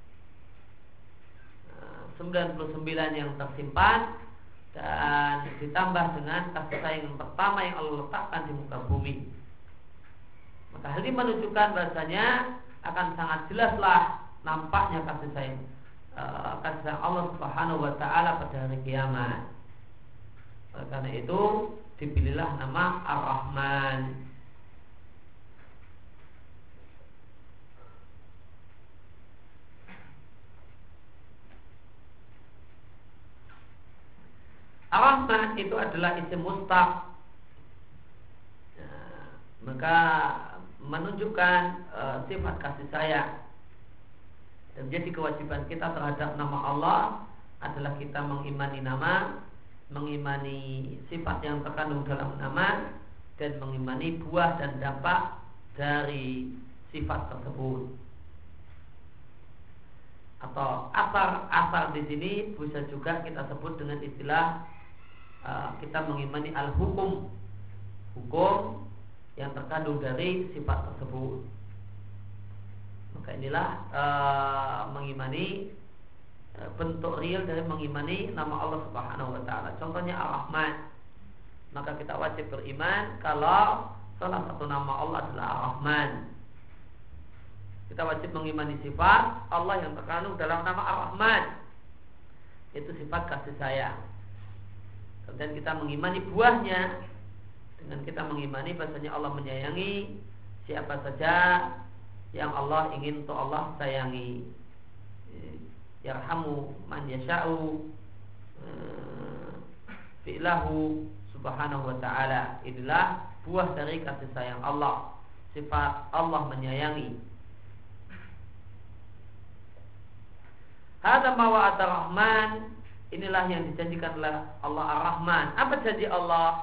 sembilan puluh sembilan yang tersimpan, dan ditambah dengan kasih sayang yang pertama yang Allah letakkan di muka bumi. Maka hal ini menunjukkan bahasanya akan sangat jelaslah nampaknya kasih sayang uh, kasih sayang Allah Subhanahu wa taala pada hari kiamat. Oleh karena itu dipilihlah nama Ar-Rahman. Ar-Rahman itu adalah isim mustaq, ya, maka menunjukkan e, sifat kasih sayang. Dan jadi kewajiban kita terhadap nama Allah adalah kita mengimani nama, mengimani sifat yang terkandung dalam nama, dan mengimani buah dan dampak dari sifat tersebut. Atau asar-asar di sini bisa juga kita sebut dengan istilah uh, kita mengimani al-hukum, hukum yang terkandung dari sifat tersebut. Maka inilah uh, mengimani uh, bentuk real dari mengimani nama Allah Subhanahu wa taala. Contohnya Ar-Rahman. Maka kita wajib beriman kalau salah satu nama Allah adalah Ar-Rahman. Kita wajib mengimani sifat Allah yang terkandung dalam nama Ar-Rahman, itu sifat kasih sayang. Kemudian kita mengimani buahnya dengan kita mengimani bahasanya Allah menyayangi siapa saja yang Allah ingin untuk Allah sayangi. Yarhamu man yasha'u fi'lahu subhanahu wa ta'ala. Inilah buah dari kasih sayang Allah, sifat Allah menyayangi. Hadza ma wa'ada Rahman, inilah yang dijanjikan oleh Allah Ar-Rahman. Apa janji Allah?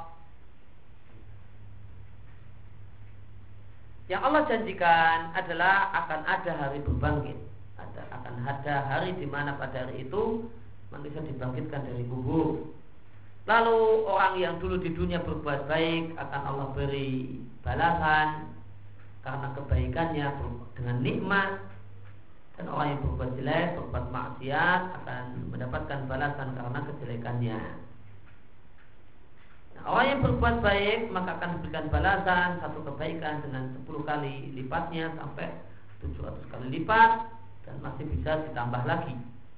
Yang Allah janjikan adalah akan ada hari berbangkit. Ada akan ada hari di mana pada hari itu manusia dibangkitkan dari kubur. Lalu orang yang dulu di dunia berbuat baik akan Allah beri balasan karena kebaikannya dengan nikmat. Dan orang yang berbuat jelek, berbuat maksiat akan mendapatkan balasan karena kejelekannya. Nah, orang yang berbuat baik maka akan diberikan balasan satu kebaikan dengan sepuluh kali lipatnya sampai tujuh ratus kali lipat, dan masih bisa ditambah lagi.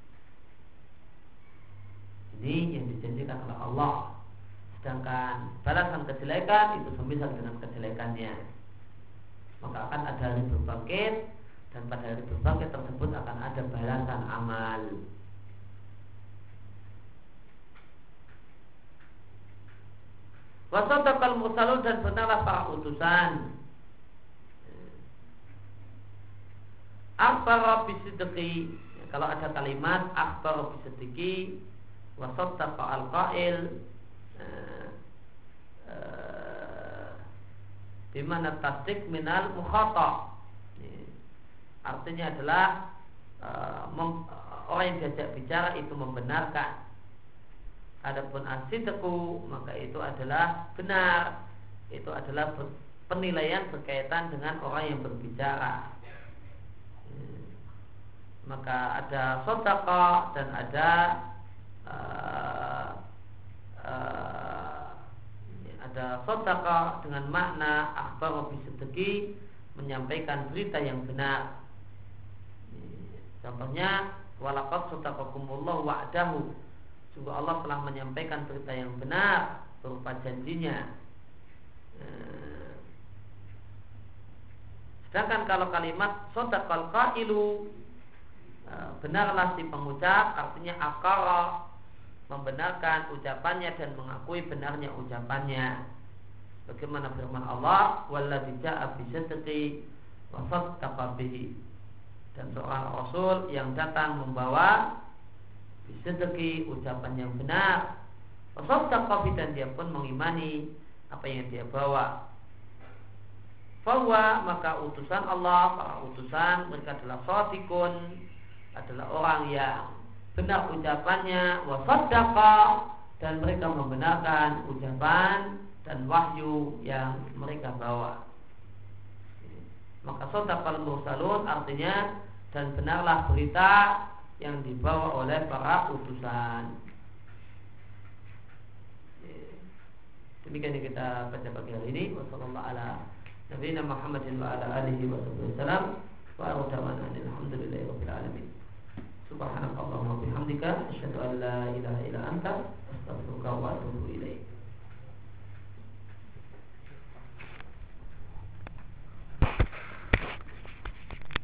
Ini yang dijanjikan oleh Allah. Sedangkan balasan kejelekan itu semisal dengan kejelekannya. Maka akan ada hari berbangkit, dan pada hari berbangkit tersebut akan ada balasan amal. Wasadaqal mursalun, dan benarlah para utusan. Akhbara bisidqi, kalau ada kalimat akhbara bisidqi, wasadaqa al-qail, bimana tasdik minal mukhata'. Artinya adalah uh, mem, orang yang diajak bicara itu membenarkan. Adapun as-sidqu maka itu adalah benar. Itu adalah ber, penilaian berkaitan dengan orang yang berbicara. Hmm. Maka ada shadaqah dan ada uh, uh, ada shadaqah dengan makna akhbar bisidqi, menyampaikan berita yang benar. Contohnya walaqad sadaqakumullahu wa'dahu, sungguh Allah telah menyampaikan berita yang benar berupa janjinya. Sedangkan kalau kalimat sadaqal qailu, benarlah si pengucap, artinya aqara, membenarkan ucapannya dan mengakui benarnya ucapannya. Bagaimana firman Allah, walladzi ja'a bisidqi, wa saddaqa bihi, dan seorang rasul yang datang membawa bisidqi, ucapan yang benar, wa saddaqa bihi, dan dia pun mengimani apa yang dia bawa. Fahuwa, maka utusan Allah, para utusan mereka adalah shadiqun, adalah orang yang benar ucapannya, wa saddaqa, dan mereka membenarkan ucapan dan wahyu yang mereka bawa. Maka sadaqal mursalun artinya dan benarlah berita yang dibawa oleh para utusan. Demikian yang kita baca pagi hari ini. Wassallallahu ala nabiyina Muhammadin wa ala alihi wa sallam. Wa a'udzubillahi alhamdulillahi rabbil alamin. Subhanakallahumma wa bihamdika asyhadu an la ilaha illa anta astaghfiruka wa atubu ilaik.